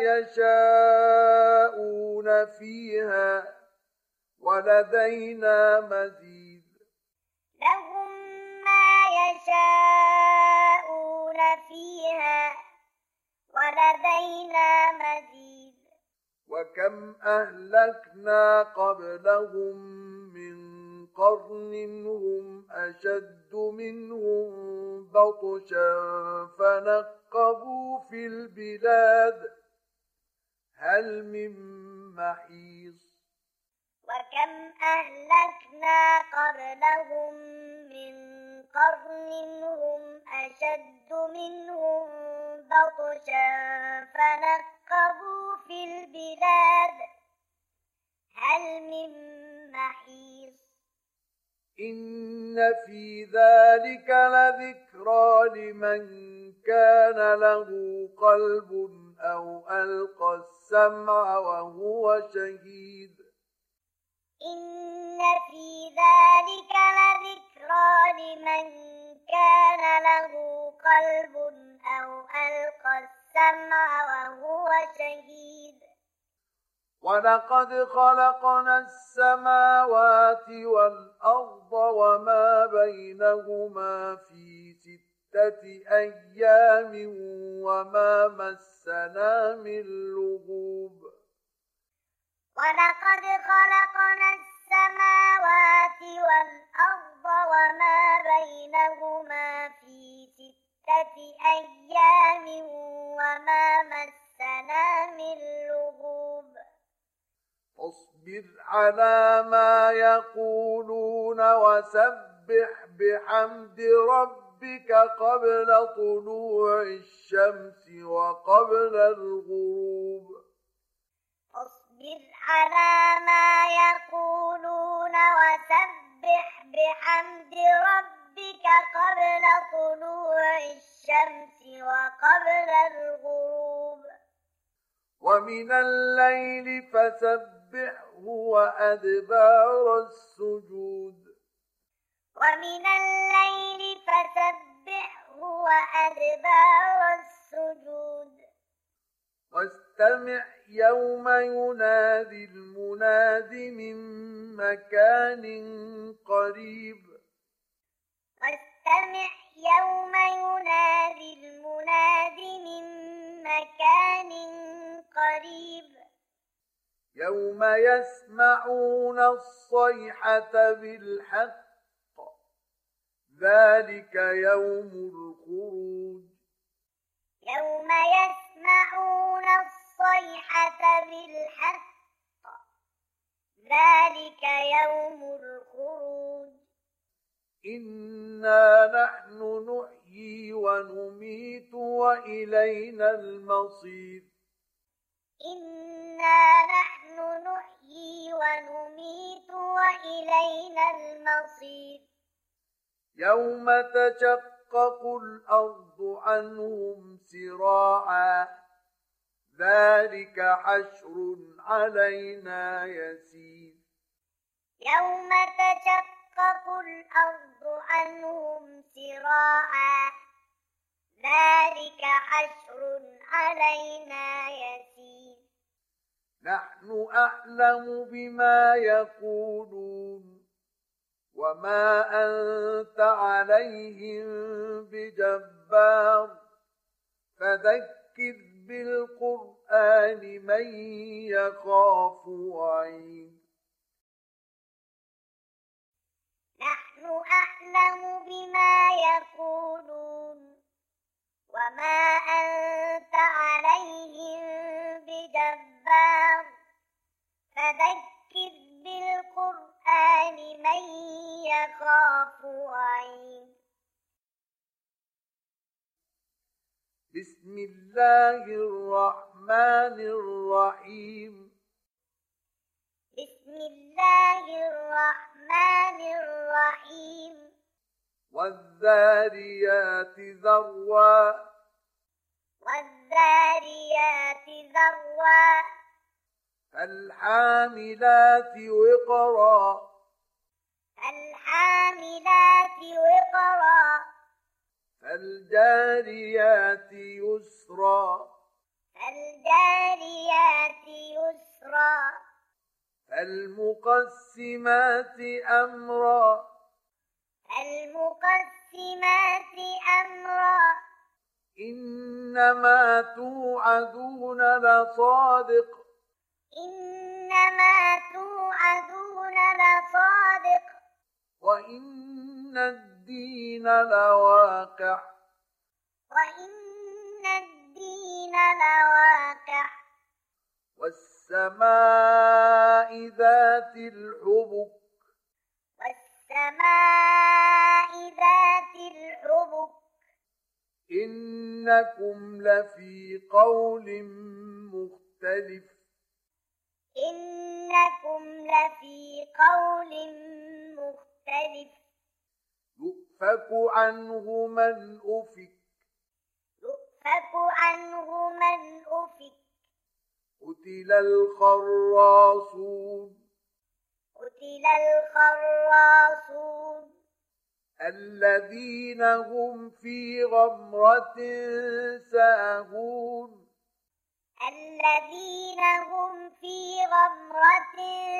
يشاءون فيها ولدينا مزيد لهم ما يشاءون فيها ولدينا مزيد وكم أهلكنا قبلهم من قرن هم أشد منهم بطشا فنقبوا في البلاد هل من محيص وكم أهلكنا قبلهم من قرن هم أشد منهم بطشا فنقبوا في البلاد هل من محيص إن في ذلك لذكرى لمن كان له قلب أو ألقى السمع وهو شهيد إن في ذلك لذكرى لمن كان له قلب أو ألقى السمع وهو شهيد ولقد خلقنا السماوات والأرض وما بينهما في ستة أيام وما مسنا من لغوب ولقد خلقنا السماوات والأرض وما بينهما في ستة أيام وما مسنا من لغوب فاصبر على ما يقولون وسبح بحمد ربك قبل طلوع الشمس وقبل الغروب اصبر على ما يقولون وسبح بحمد ربك قبل طلوع الشمس وقبل الغروب ومن الليل فسبحه وأدبار السجود ومن الليل فسبحه وأدبار السجود واستمع يوم ينادي المناد من مكان قريب واستمع يوم ينادي المناد من مكان قريب يوم يسمعون الصيحة بالحق ذلك يوم الخروج يوم يسمعون الصيحة بالحق ذلك يوم الخروج إنا نحن نحيي ونميت وإلينا المصير إنا نحن نحيي ونميت وإلينا المصير يوم تشقق الأرض عنهم سراعا ذلك حشر علينا يسير يوم تشقق الأرض عنهم سراعا ذلك حشر علينا يسير نحن أعلم بما يقولون وما أنت عليهم بجبار فذكر بالقرآن من يخاف وعيد نحن أعلم بما يقولون وما أنت عليهم بجبار فذكر بالقرآن من يخاف وعيد بسم الله الرحمن الرحيم بسم الله الرحمن الرحيم والذاريات ذروا والذاريات ذروا فالحاملات وقرا فالحاملات وقرا فالجاريات يسرا فالجاريات يسرا فالمقسمات أمرا فالمقسمات أمرا إنما توعدون لصادق إنما توعدون لصادق وإن الدين لواقع وإن الدين لواقع والسماء والسماء ذات الحبك والسماء ذات الحبك إنكم لفي قول مختلف إنكم لفي قول مختلف يؤفك عنه من أفك يؤفك عنه من أفك قتل الخراصون قتل الخراصون الذين هم في غمرة ساهون الذين هم في غمرة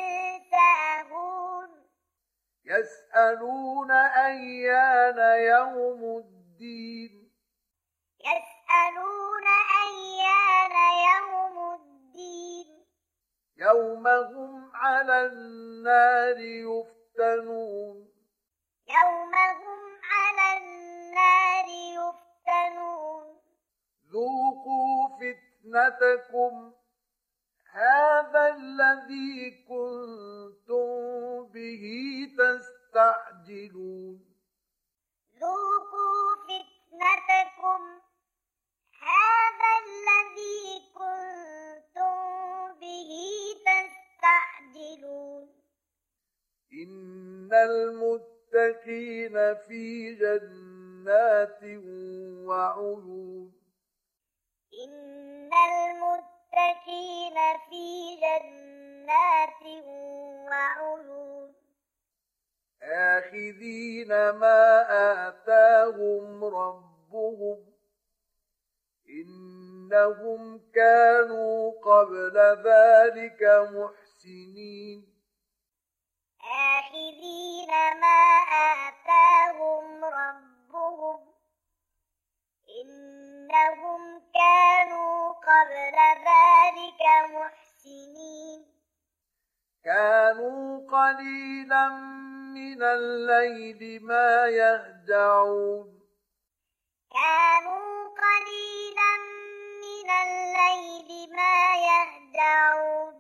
ساهون يسألون أيان يوم الدين يسألون أيان يوم الدين يوم هم على النار يفتنون يوم هم على النار يفتنون ذوقوا فتنتكم هذا الذي كنتم به تستعجلون ذوقوا فتنتكم هذا الذي كنتم به تستعجلون إن المتقين في جنات وعيون إن المتقين في جنات وعيون آخذين ما آتاهم ربهم إنهم كانوا قبل ذلك محسنين آخذين ما آتاهم ربهم إنهم كانوا قبل ذلك محسنين كانوا قليلا من الليل ما يهجعون كانوا قليلا من الليل ما يهجعون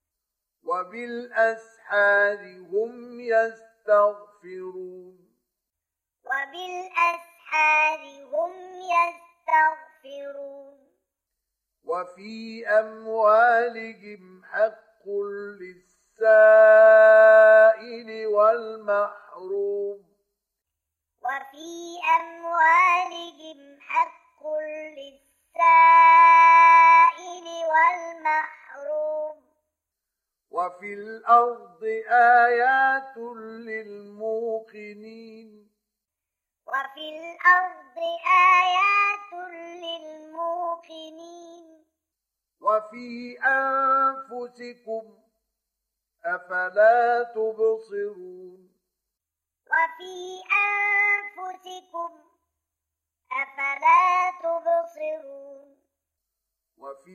وبالأسحار هم يستغفرون وبالأسحار هم يستغفرون وفي أموالهم حق للسائل والمحروم وفي أموالهم حق للسائل والمحروم وفي الأرض آيات للموقنين وفي الأرض آيات للموقنين وفي أنفسكم أفلا تبصرون وفي أنفسكم أفلا تبصرون وفي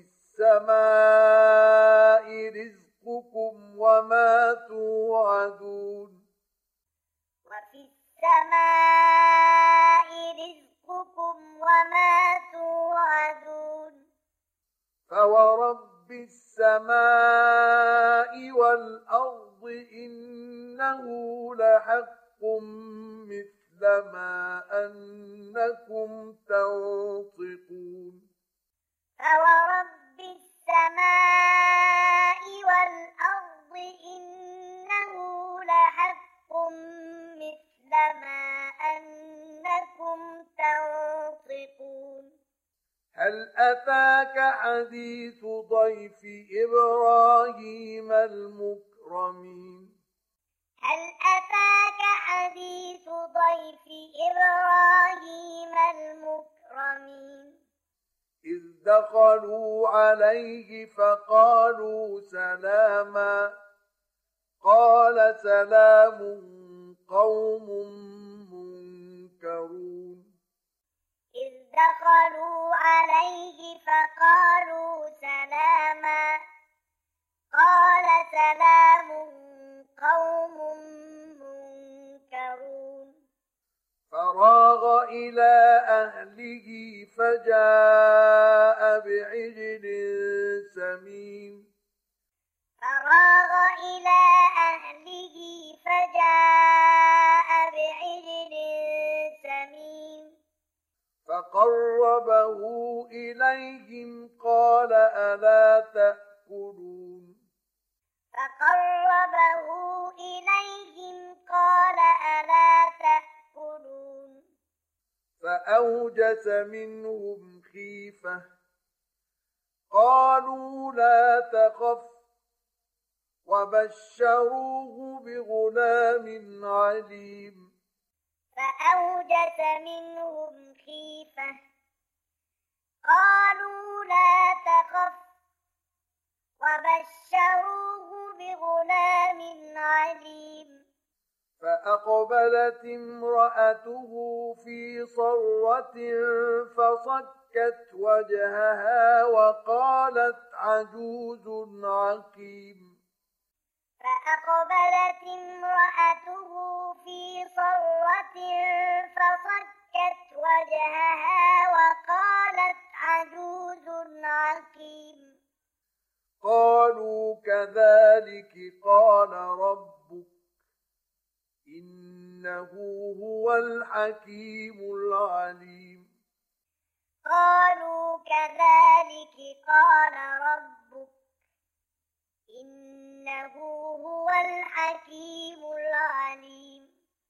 السماء رزقكم وما توعدون وفي السماء رزقكم وما توعدون فورب السماء والأرض إنه لحق مثل ما أنكم تنطقون فورب السماء والأرض إنه لحق مثل ما أنكم تنطقون هل أتاك حديث ضيف إبراهيم المكرمين هل أتاك حديث ضيف إبراهيم المكرمين إذ دخلوا عليه فقالوا سلاما قال سلام قوم منكرون إذ دخلوا عليه فقالوا سلاما قال سلام قوم منكرون فراغ إلى أهله فجاء بعجل سمين إلى أهله فجاء بعجل سمين فقربه إليهم قال ألا تأكلون فقربه إليهم قال ألا تأكلون فأوجس منهم خيفة قالوا لا تخف وبشروه بغلام عليم فأوجس منهم خيفة قالوا لا تخف وبشروه بغلام عليم فأقبلت امرأته في صرة فصكت وجهها وقالت عجوز عقيم فأقبلت امرأته في صرة فصكت وجهها وقالت عجوز عقيم قالوا كذلك قال ربك إنه هو الحكيم العليم قالوا كذلك قال ربك إنه هو الحكيم